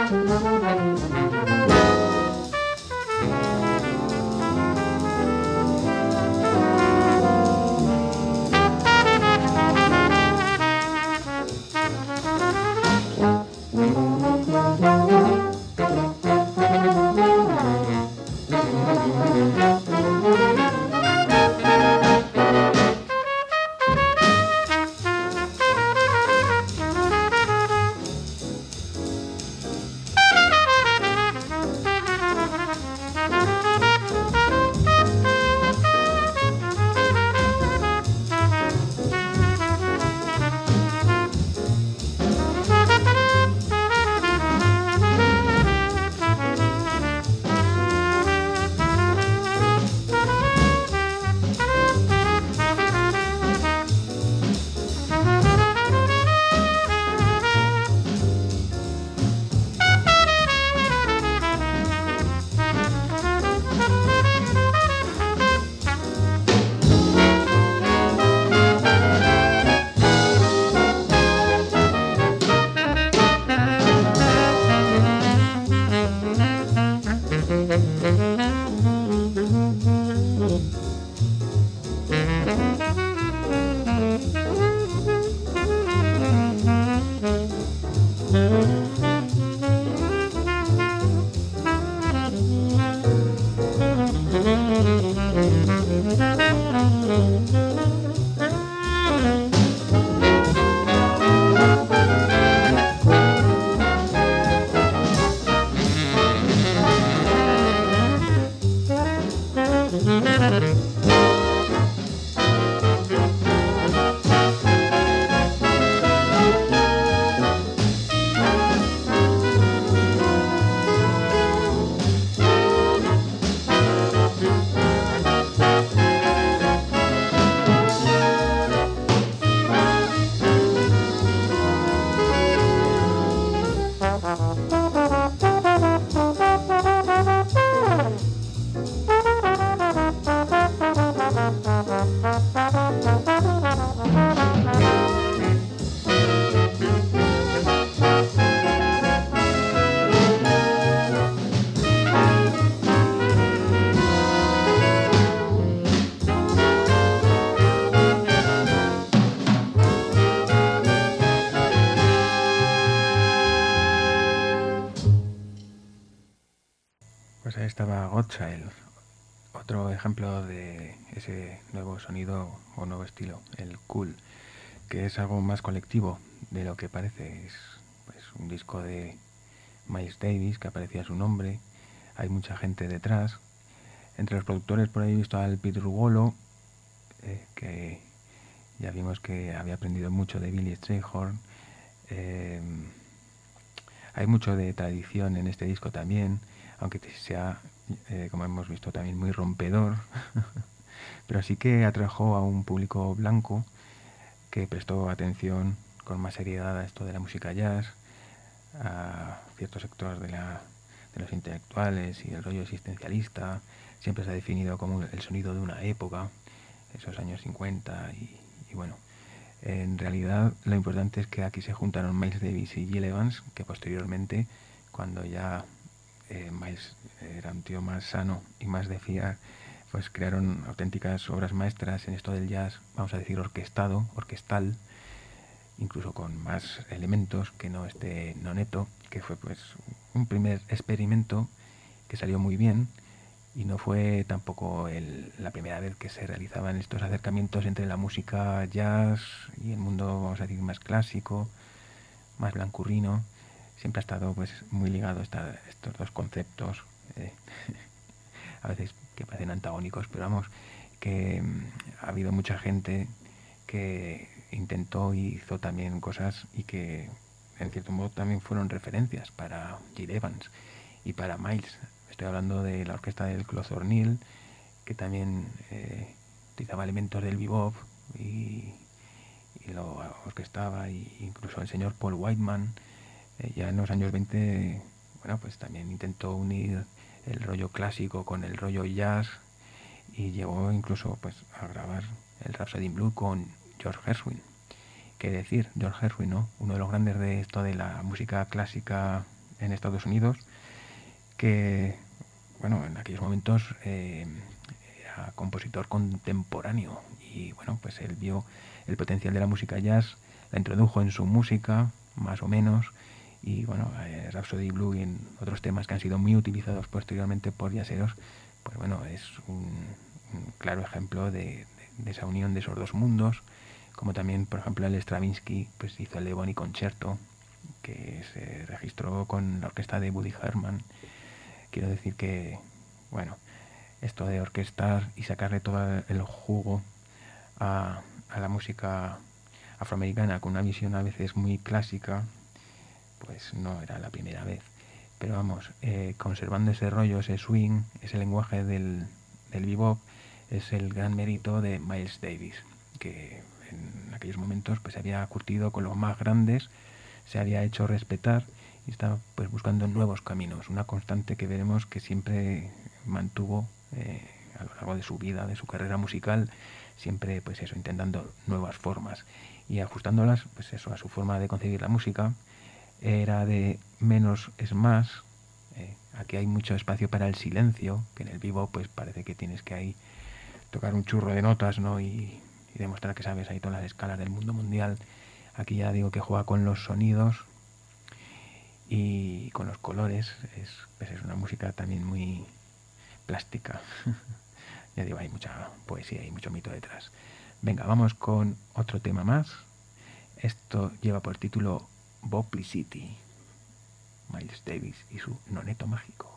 Pues ahí estaba Godchild, otro ejemplo de ese nuevo sonido o nuevo estilo, el cool, que es algo más colectivo de lo que parece. Es pues, un disco de Miles Davis, que aparecía su nombre, hay mucha gente detrás. Entre los productores por ahí he visto al Peter Wolo, eh, que ya vimos que había aprendido mucho de Billy Strayhorn. Eh, hay mucho de tradición en este disco también, aunque sea, eh, como hemos visto, también muy rompedor, pero sí que atrajo a un público blanco que prestó atención con más seriedad a esto de la música jazz, a ciertos sectores de, la, de los intelectuales y el rollo existencialista. Siempre se ha definido como el sonido de una época, esos años cincuenta, y, y bueno, en realidad lo importante es que aquí se juntaron Miles Davis y Gil Evans, que posteriormente, cuando ya eh, Miles era un tío más sano y más de fiar, pues crearon auténticas obras maestras en esto del jazz, vamos a decir orquestado, orquestal, incluso con más elementos que no este noneto, que fue pues un primer experimento que salió muy bien, y no fue tampoco el, la primera vez que se realizaban estos acercamientos entre la música jazz y el mundo, vamos a decir, más clásico, más blancurrino. Siempre ha estado pues muy ligado esta, estos dos conceptos, eh, a veces que parecen antagónicos, pero vamos, que mmm, ha habido mucha gente que intentó y hizo también cosas y que en cierto modo también fueron referencias para Gil Evans y para Miles. Estoy hablando de la orquesta del Claude O'Neill, que también eh, utilizaba elementos del bebop y, y lo orquestaba, y incluso el señor Paul Whiteman eh, ya en los años veinte, bueno, pues también intentó unir el rollo clásico con el rollo jazz, y llegó incluso pues a grabar el Rhapsody in Blue con George Gershwin. Qué decir, George Gershwin, ¿no? Uno de los grandes de esto de la música clásica en Estados Unidos, que, bueno, en aquellos momentos eh, era compositor contemporáneo y, bueno, pues él vio el potencial de la música jazz, la introdujo en su música, más o menos, y, bueno, eh, Rhapsody Blue y en otros temas que han sido muy utilizados posteriormente por jazzeros, pues, bueno, es un, un claro ejemplo de, de, de esa unión de esos dos mundos, como también, por ejemplo, el Stravinsky pues hizo el Ebony Concerto, que se registró con la orquesta de Woody Herman. Quiero decir que, bueno, esto de orquestar y sacarle todo el jugo a, a la música afroamericana con una visión a veces muy clásica, pues no era la primera vez. Pero vamos, eh, conservando ese rollo, ese swing, ese lenguaje del, del bebop, es el gran mérito de Miles Davis, que en aquellos momentos pues se había curtido con los más grandes, se había hecho respetar y estaba pues buscando nuevos caminos, una constante que veremos que siempre mantuvo eh, a lo largo de su vida, de su carrera musical, siempre pues eso, intentando nuevas formas y ajustándolas pues eso a su forma de concebir la música. Era de menos es más. Eh, aquí hay mucho espacio para el silencio, que en el vivo pues parece que tienes que ahí tocar un churro de notas, ¿no? Y, y demostrar que sabes ahí todas las escalas del mundo mundial. Aquí ya digo que juega con los sonidos y con los colores. Es, pues es una música también muy plástica. Ya digo, hay mucha poesía y mucho mito detrás. Venga, vamos con otro tema más. Esto lleva por título Boplicity, Miles Davis y su noneto mágico.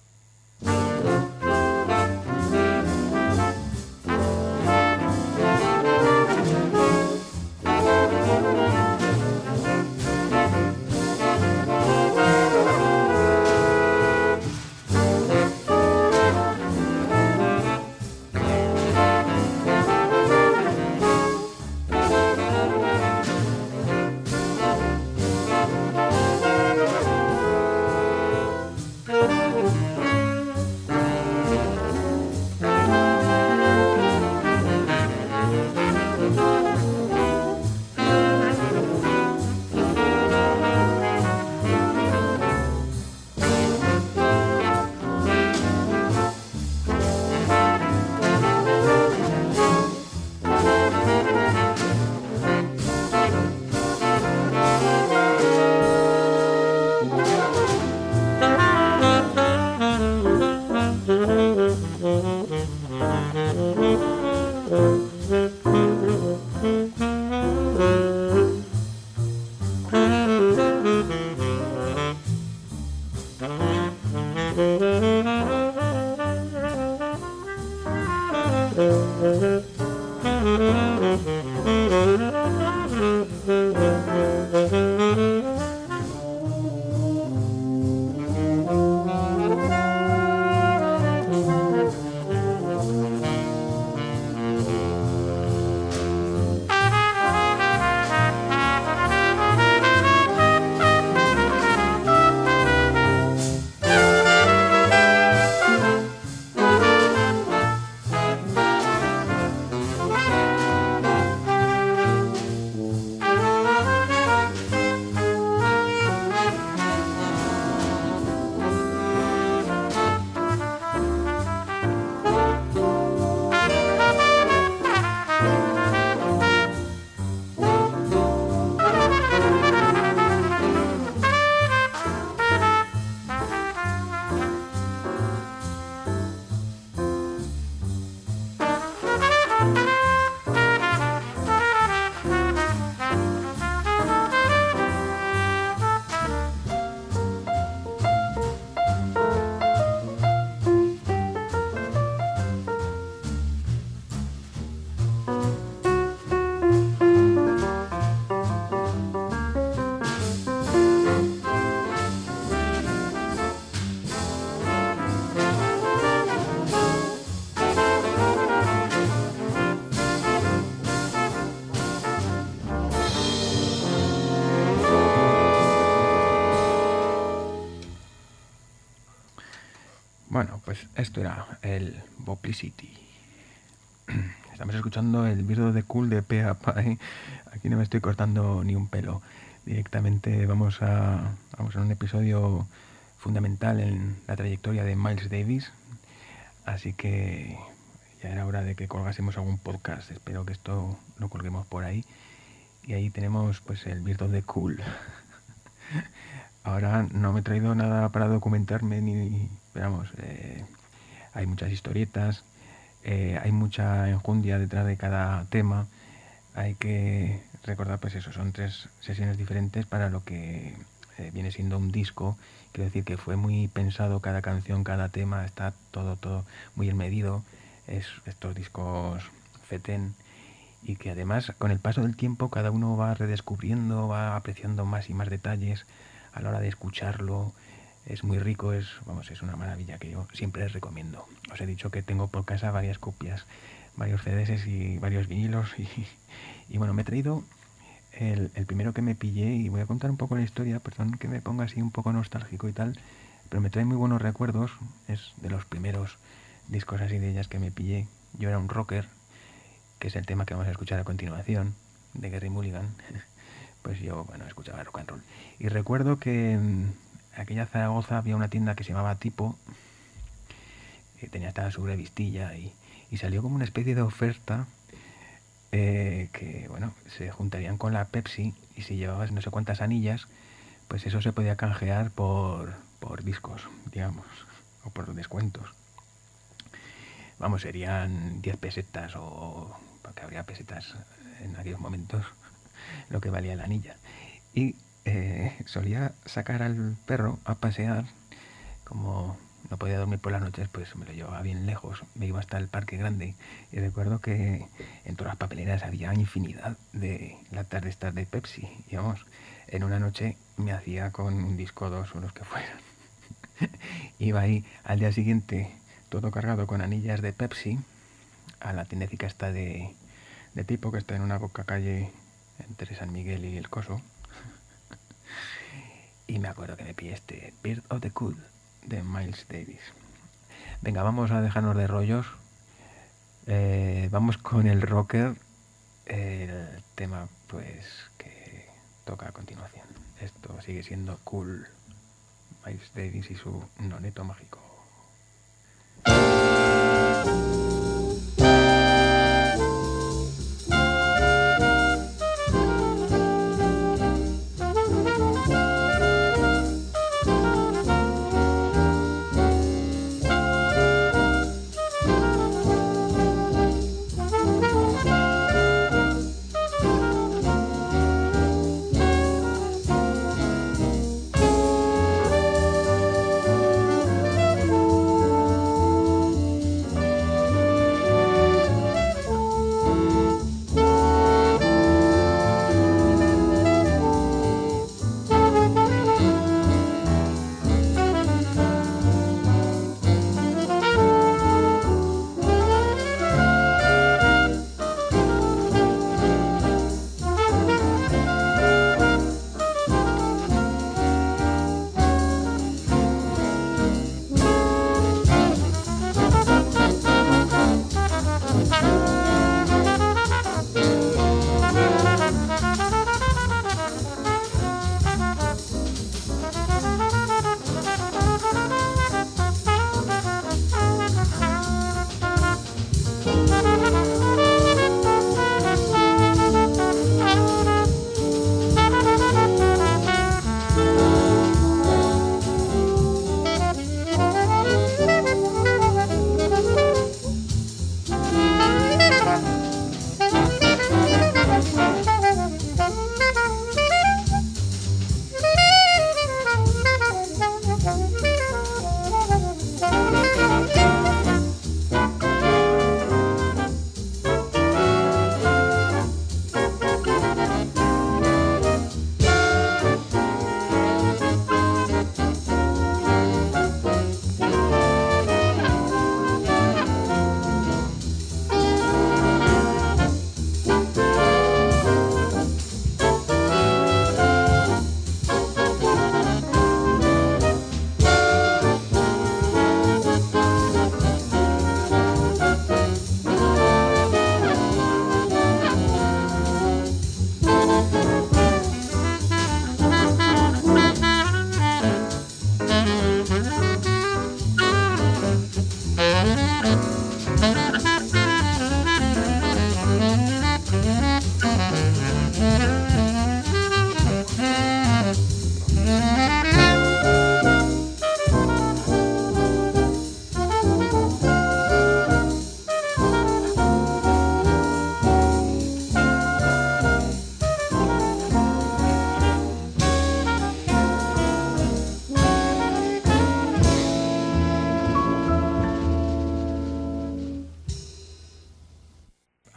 Bueno, pues esto era el Boplicity. Estamos escuchando el Birdo de Cool de P A P. Aquí no me estoy cortando ni un pelo. directamente vamos a, vamos a un episodio fundamental en la trayectoria de Miles Davis, así que ya era hora de que colgásemos algún podcast. Espero que esto lo colguemos por ahí. Y ahí tenemos pues el Bird of the Cool. Ahora no me he traído nada para documentarme ni, vamos, eh, hay muchas historietas, eh, hay mucha enjundia detrás de cada tema. Hay que recordar pues eso, son tres sesiones diferentes para lo que eh, viene siendo un disco. Quiero decir que fue muy pensado cada canción, cada tema, está todo, todo muy bien medido. Es estos discos Feten, y que además con el paso del tiempo cada uno va redescubriendo, va apreciando más y más detalles a la hora de escucharlo. Es muy rico, es, vamos, es una maravilla que yo siempre les recomiendo. Os he dicho que tengo por casa varias copias, varios C Ds y varios vinilos y, y bueno, me he traído el, el primero que me pillé y voy a contar un poco la historia, perdón que me ponga así un poco nostálgico y tal, pero me trae muy buenos recuerdos. Es de los primeros discos así de ellas que me pillé. Yo era un rocker, que es el tema que vamos a escuchar a continuación, de Gerry Mulligan. Pues yo, bueno, escuchaba rock and roll. Y recuerdo que en aquella Zaragoza había una tienda que se llamaba Tipo, que tenía hasta su revistilla, y, y salió como una especie de oferta eh, que, bueno, se juntarían con la Pepsi, y si llevabas no sé cuántas anillas, pues eso se podía canjear por, por discos, digamos, o por descuentos. Vamos, serían diez pesetas, o porque habría pesetas en aquellos momentos, lo que valía la anilla. Y eh, solía sacar al perro a pasear. Como no podía dormir por las noches, pues me lo llevaba bien lejos, me iba hasta el Parque Grande, y recuerdo que en todas las papeleras había infinidad de latas de estas de Pepsi, y vamos, en una noche me hacía con un disco, dos o los que fueran. Iba ahí al día siguiente todo cargado con anillas de Pepsi a la tiendecica esta de, de Tipo, que está en una boca calle entre San Miguel y el Coso. Y me acuerdo que me pillé este Bird of the Cool de Miles Davis. Venga, vamos a dejarnos de rollos. Eh, vamos con el rocker, el tema pues que toca a continuación. Esto sigue siendo cool. Miles Davis y su noneto mágico.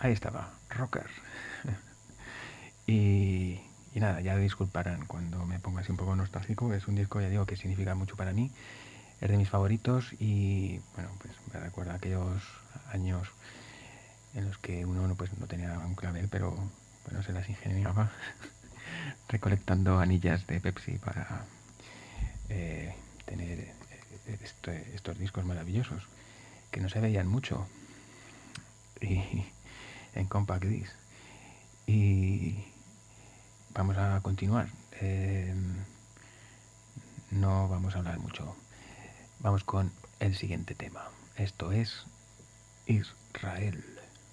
Ahí estaba, Rocker. y, y nada, ya disculparán cuando me ponga así un poco nostálgico. Es un disco, ya digo, que significa mucho para mí. Es de mis favoritos y, bueno, pues me recuerda aquellos años en los que uno pues, no tenía un clavel, pero bueno, se las ingeniaba recolectando anillas de Pepsi para eh, tener este, estos discos maravillosos que no se veían mucho y en compact disc. Y vamos a continuar. Eh, no vamos a hablar mucho. Vamos con el siguiente tema. Esto es Israel.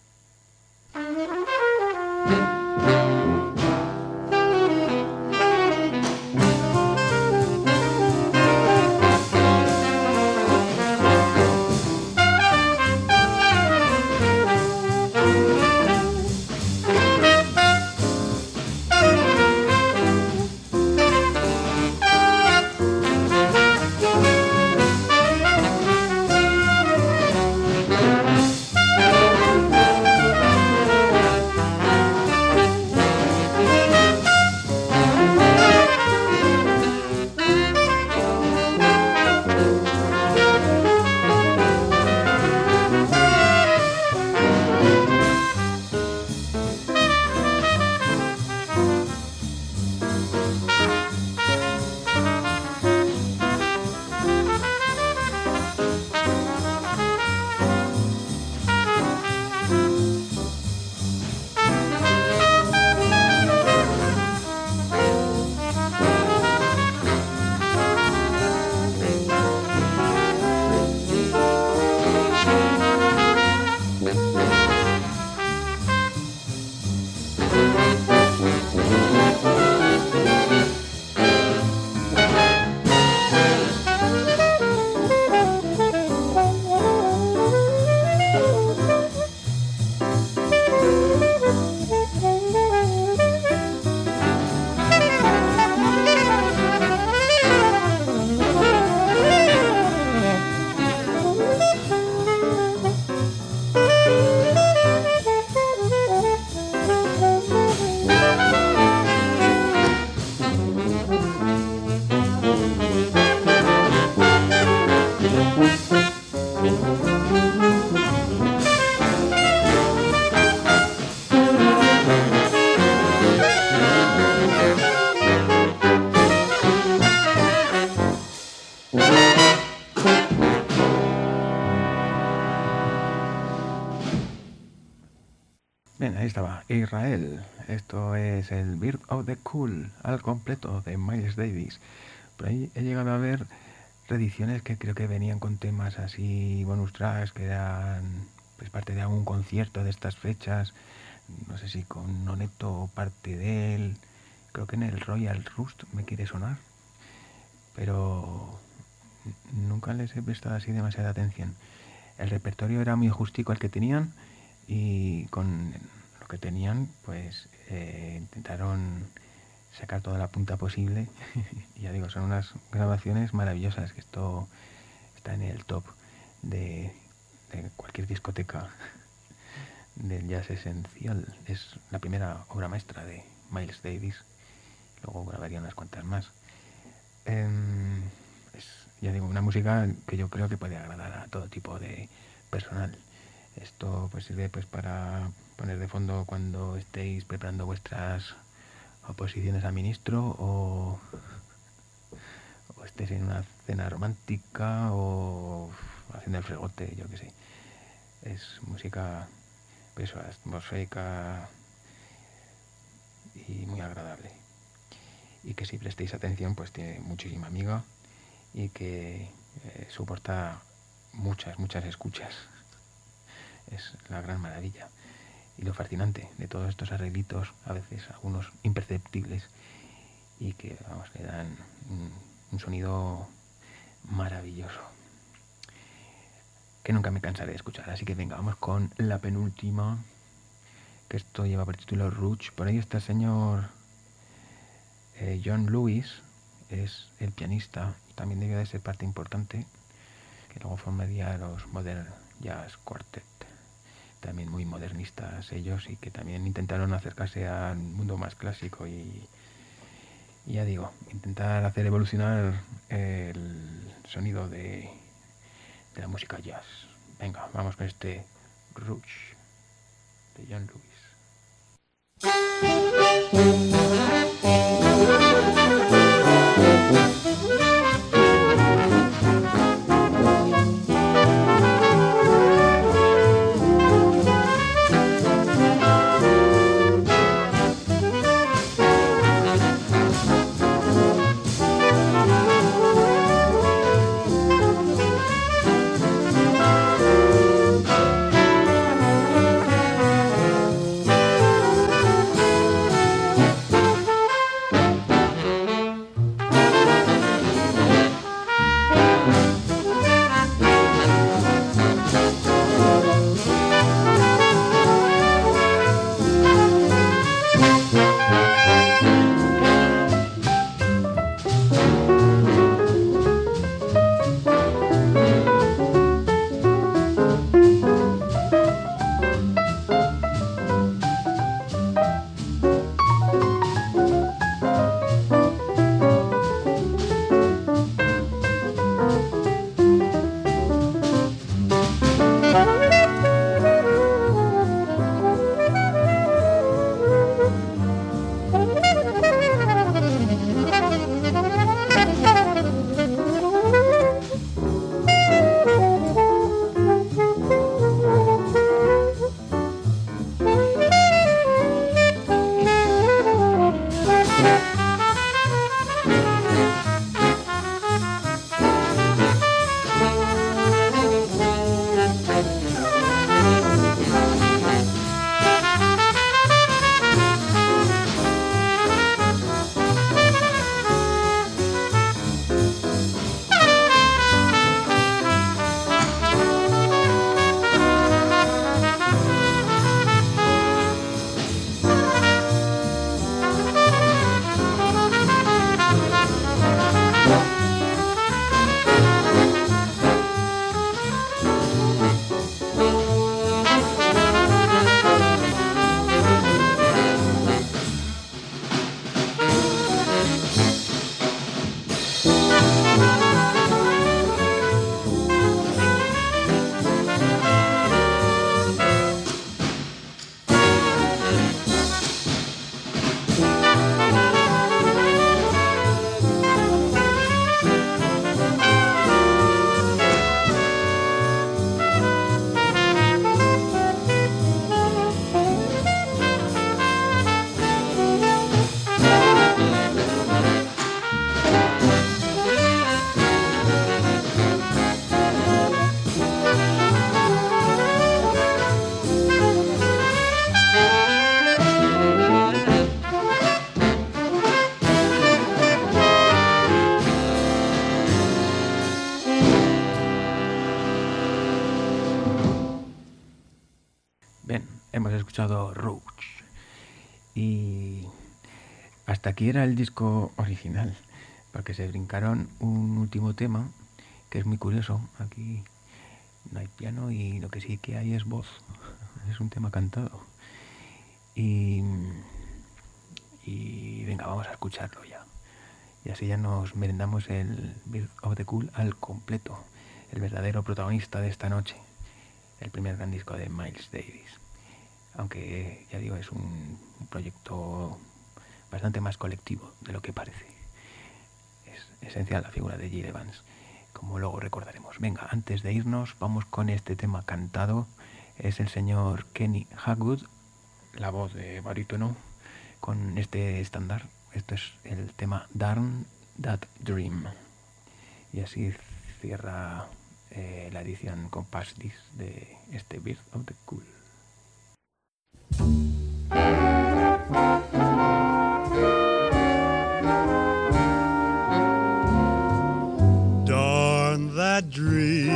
Bien, ahí estaba, Israel. Esto es el Bird of the Cool al completo de Miles Davis. Por ahí he llegado a ver reediciones que creo que venían con temas así, bonus tracks, que eran pues parte de algún concierto de estas fechas. No sé si con Noneto o parte de él. Creo que en el Royal Rust me quiere sonar. Pero nunca les he prestado así demasiada atención. El repertorio era muy justico el que tenían. Y con lo que tenían, pues eh, intentaron sacar toda la punta posible. Y ya digo, son unas grabaciones maravillosas, que esto está en el top de, de cualquier discoteca del jazz esencial. Es la primera obra maestra de Miles Davis. Luego grabaría unas cuantas más. Eh, es, ya digo, una música que yo creo que puede agradar a todo tipo de personal. Esto pues sirve pues para poner de fondo cuando estéis preparando vuestras oposiciones a ministro o, o estéis en una cena romántica o haciendo el fregote, yo qué sé. Es música pues, atmosférica y muy agradable. Y que si prestéis atención pues tiene muchísima amiga y que eh, soporta muchas, muchas escuchas. Es la gran maravilla y lo fascinante de todos estos arreglitos, a veces algunos imperceptibles, y que vamos, le dan un, un sonido maravilloso que nunca me cansaré de escuchar. Así que venga, vamos con la penúltima, que esto lleva por título Rouge. Por ahí está el señor eh, John Lewis, es el pianista, también debe de ser parte importante, que luego formaría los Modern Jazz Quartet, también muy modernistas ellos y que también intentaron acercarse al mundo más clásico y, y ya digo, intentar hacer evolucionar el sonido de, de la música jazz. Venga, vamos con este Rush de John Lewis. Hemos escuchado Roach y hasta aquí era el disco original, porque se brincaron un último tema que es muy curioso. Aquí no hay piano y lo que sí que hay es voz, es un tema cantado y, y venga, vamos a escucharlo ya y así ya nos merendamos el Birth of the Cool al completo, el verdadero protagonista de esta noche, el primer gran disco de Miles Davis. Aunque ya digo, es un, un proyecto bastante más colectivo de lo que parece. Es esencial la figura de Gil Evans, como luego recordaremos. Venga, antes de irnos, vamos con este tema cantado. Es el señor Kenny Haggood, la voz de barítono, con este estándar. Esto es el tema Darn That Dream. Y así cierra eh, la edición Compass Disc de este Birth of the Cool. Darn that dream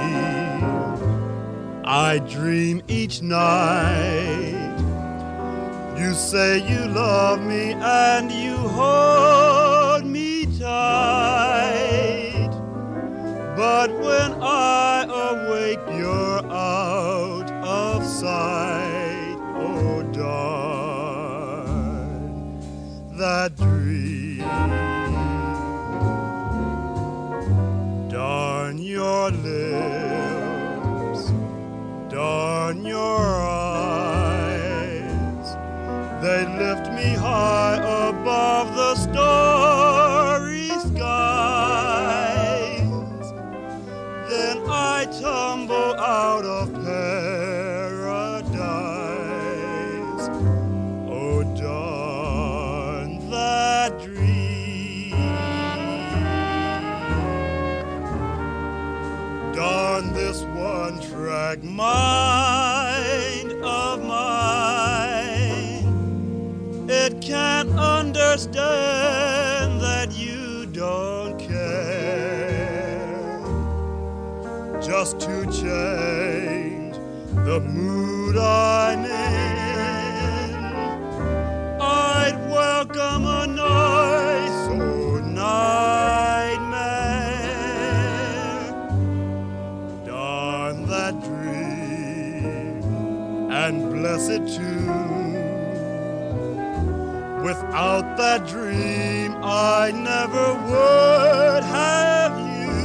I dream each night. You say you love me and you hold me tight, but when I awake you're out of sight. that dream. Darn your lips, darn your eyes, they lift me high above the starry skies. Then I tumble out of paradise. Oh, darn that dream. Darn this one-track mind of mine. It can't understand that you don't care. Just to change the mood I'm in, I'd welcome a nice old nightmare. Darn that dream, and bless it too. Without that dream, I never would have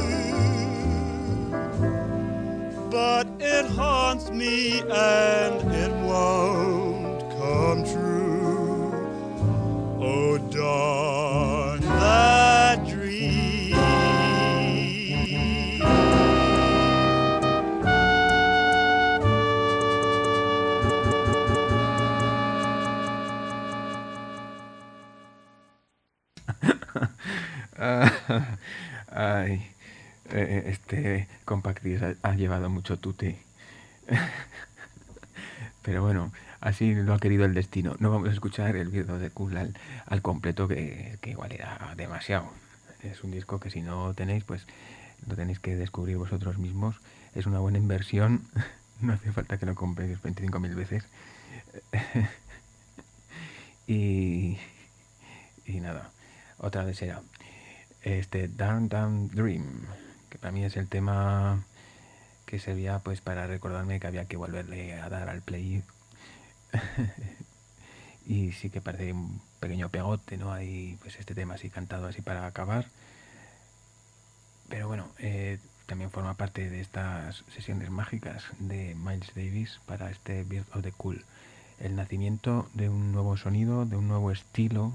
you. But it haunts me and it won't come true. Oh, darn that dream. Ay, eh, este compact disc ha, ha llevado mucho tute. Pero bueno, así lo ha querido el destino. No vamos a escuchar el Bird of the Cool al, al completo, que, que igual era demasiado. Es un disco que si no tenéis, pues lo tenéis que descubrir vosotros mismos. Es una buena inversión. No hace falta que lo compréis veinticinco mil veces. y, y nada, otra vez era este Darn Darn Dream, que para mí es el tema que servía pues para recordarme que había que volverle a dar al play. Y sí que parece un pequeño pegote, ¿no? Hay pues este tema así cantado así para acabar. Pero bueno, eh, también forma parte de estas sesiones mágicas de Miles Davis para este Bird of the Cool. El nacimiento de un nuevo sonido, de un nuevo estilo,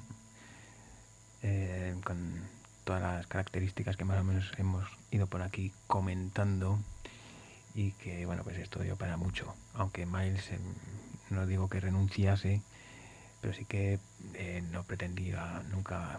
eh, con todas las características que más o menos hemos ido por aquí comentando, y que bueno, pues esto dio para mucho, aunque Miles eh, no digo que renunciase, pero sí que eh, no pretendía nunca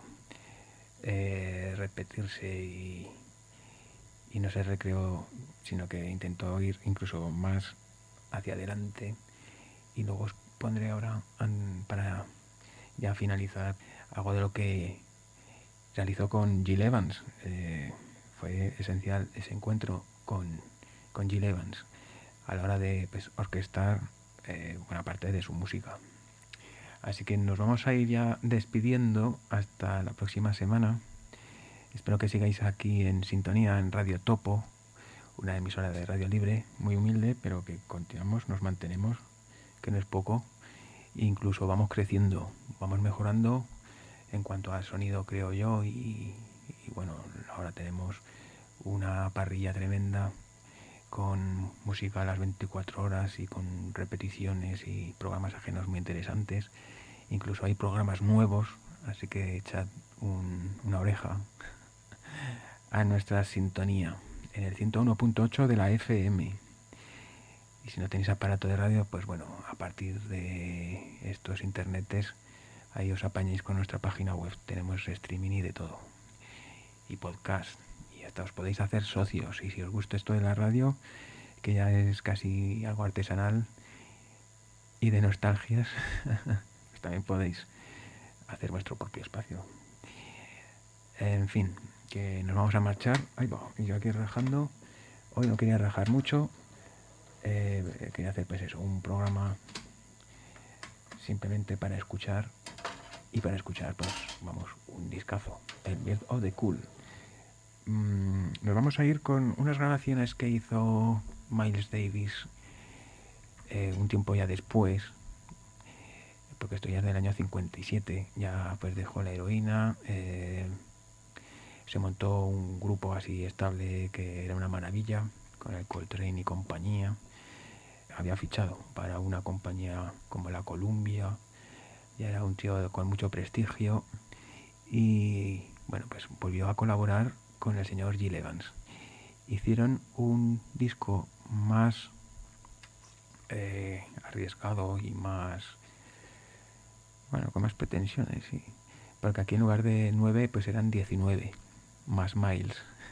eh, repetirse y, y no se recreó, sino que intentó ir incluso más hacia adelante. Y luego os pondré ahora, para ya finalizar, algo de lo que realizó con Gil Evans. Eh, fue esencial ese encuentro con, con Gil Evans a la hora de pues, orquestar eh, buena parte de su música. Así que nos vamos a ir ya despidiendo hasta la próxima semana. Espero que sigáis aquí en sintonía en Radio Topo, una emisora de radio libre, muy humilde, pero que continuamos, nos mantenemos, que no es poco. E incluso vamos creciendo, vamos mejorando en cuanto al sonido, creo yo, y, y bueno, ahora tenemos una parrilla tremenda con música a las veinticuatro horas y con repeticiones y programas ajenos muy interesantes. Incluso hay programas nuevos, así que echad un, una oreja a nuestra sintonía en el ciento uno punto ocho de la F M. Y si no tenéis aparato de radio, pues bueno, a partir de estos internetes, ahí os apañéis con nuestra página web. Tenemos streaming y de todo, y podcast, y hasta os podéis hacer socios. Y si os gusta esto de la radio, que ya es casi algo artesanal y de nostalgias, pues también podéis hacer vuestro propio espacio. En fin, que nos vamos a marchar. Ahí va, y yo aquí rajando. Hoy no quería rajar mucho. Eh, quería hacer pues eso, un programa simplemente para escuchar, y para escuchar pues vamos, un discazo, el Bird of the Cool. Mm, nos vamos a ir con unas grabaciones que hizo Miles Davis eh, un tiempo ya después porque esto ya es del año cincuenta y siete, ya pues dejó la heroína, eh, se montó un grupo así estable que era una maravilla, con el Coltrane y compañía. Había fichado para una compañía como la Columbia, ya era un tío con mucho prestigio y bueno, pues volvió a colaborar con el señor Gil Evans. Hicieron un disco más eh, arriesgado y más, bueno, con más pretensiones, sí, porque aquí en lugar de nueve pues eran diecinueve más Miles.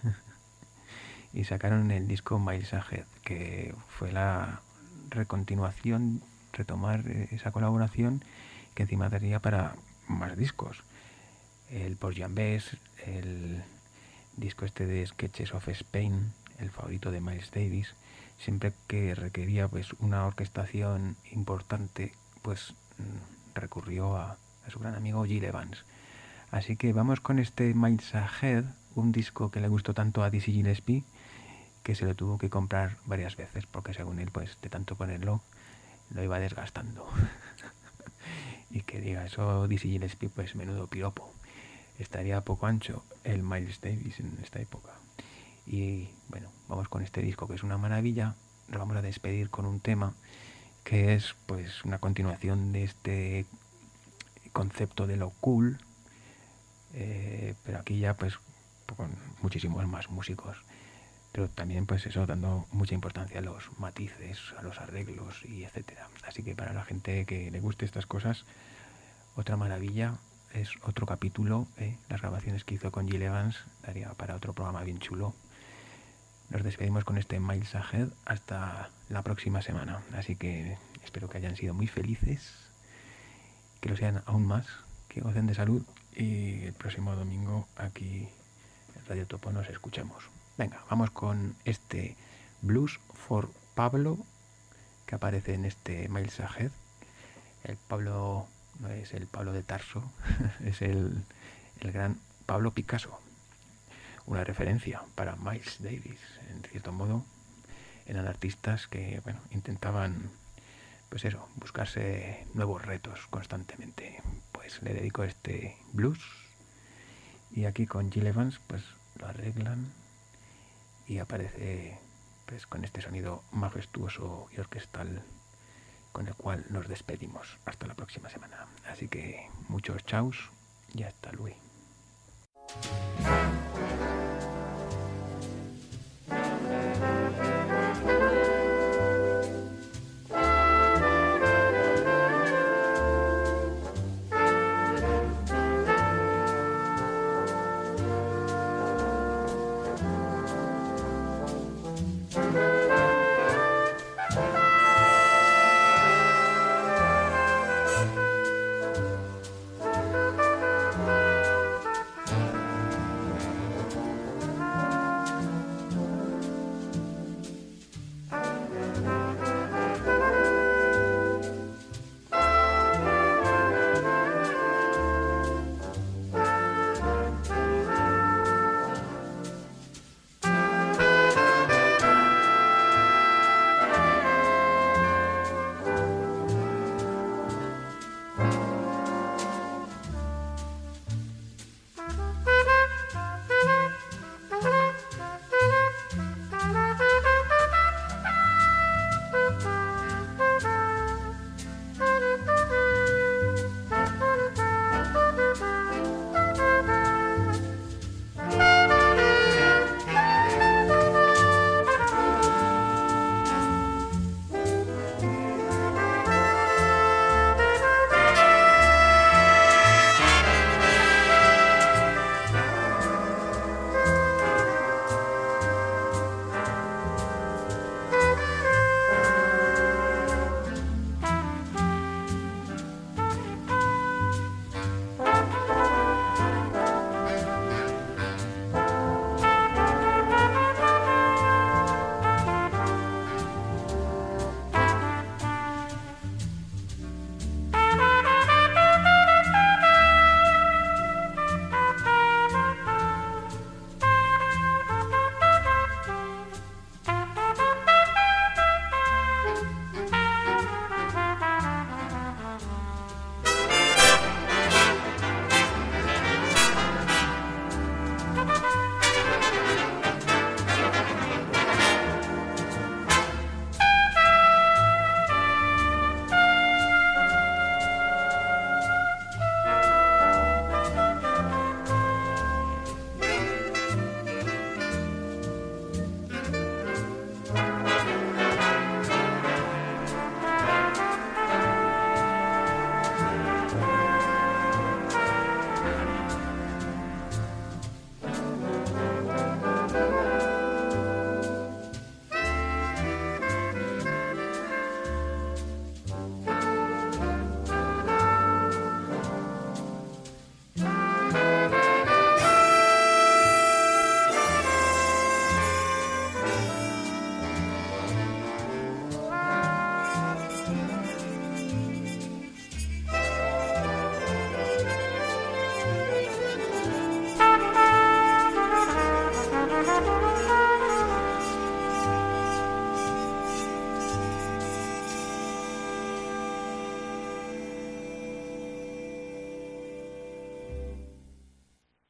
Y sacaron el disco Miles Ahead, que fue la recontinuación, retomar esa colaboración que encima daría para más discos. El Por Jambés, el disco este de Sketches of Spain, el favorito de Miles Davis, siempre que requería pues una orquestación importante, pues recurrió a, a su gran amigo Gil Evans. Así que vamos con este Miles Ahead, un disco que le gustó tanto a Dizzy Gillespie que se lo tuvo que comprar varias veces porque según él pues de tanto ponerlo lo iba desgastando. Y que diga eso Dizzy Gillespie, pues menudo piropo, estaría poco ancho el Miles Davis en esta época. Y bueno, vamos con este disco que es una maravilla. Nos vamos a despedir con un tema que es pues una continuación de este concepto de lo cool, eh, pero aquí ya pues con muchísimos más músicos, pero también pues eso, dando mucha importancia a los matices, a los arreglos y etcétera. Así que para la gente que le guste estas cosas, otra maravilla, es otro capítulo, ¿eh? Las grabaciones que hizo con Gil Evans daría para otro programa bien chulo. Nos despedimos con este Miles Ahead hasta la próxima semana, así que espero que hayan sido muy felices, que lo sean aún más, que gocen de salud y el próximo domingo aquí en Radio Topo nos escuchamos. Venga, vamos con este Blues for Pablo que aparece en este Miles Ahead. El Pablo no es el Pablo de Tarso, es el, el gran Pablo Picasso. Una referencia para Miles Davis, en cierto modo. Eran artistas que, bueno, intentaban, pues eso, buscarse nuevos retos constantemente. Pues le dedico este blues y aquí con Gil Evans, pues lo arreglan y aparece pues con este sonido majestuoso y orquestal con el cual nos despedimos hasta la próxima semana. Así que muchos chaus y hasta luego.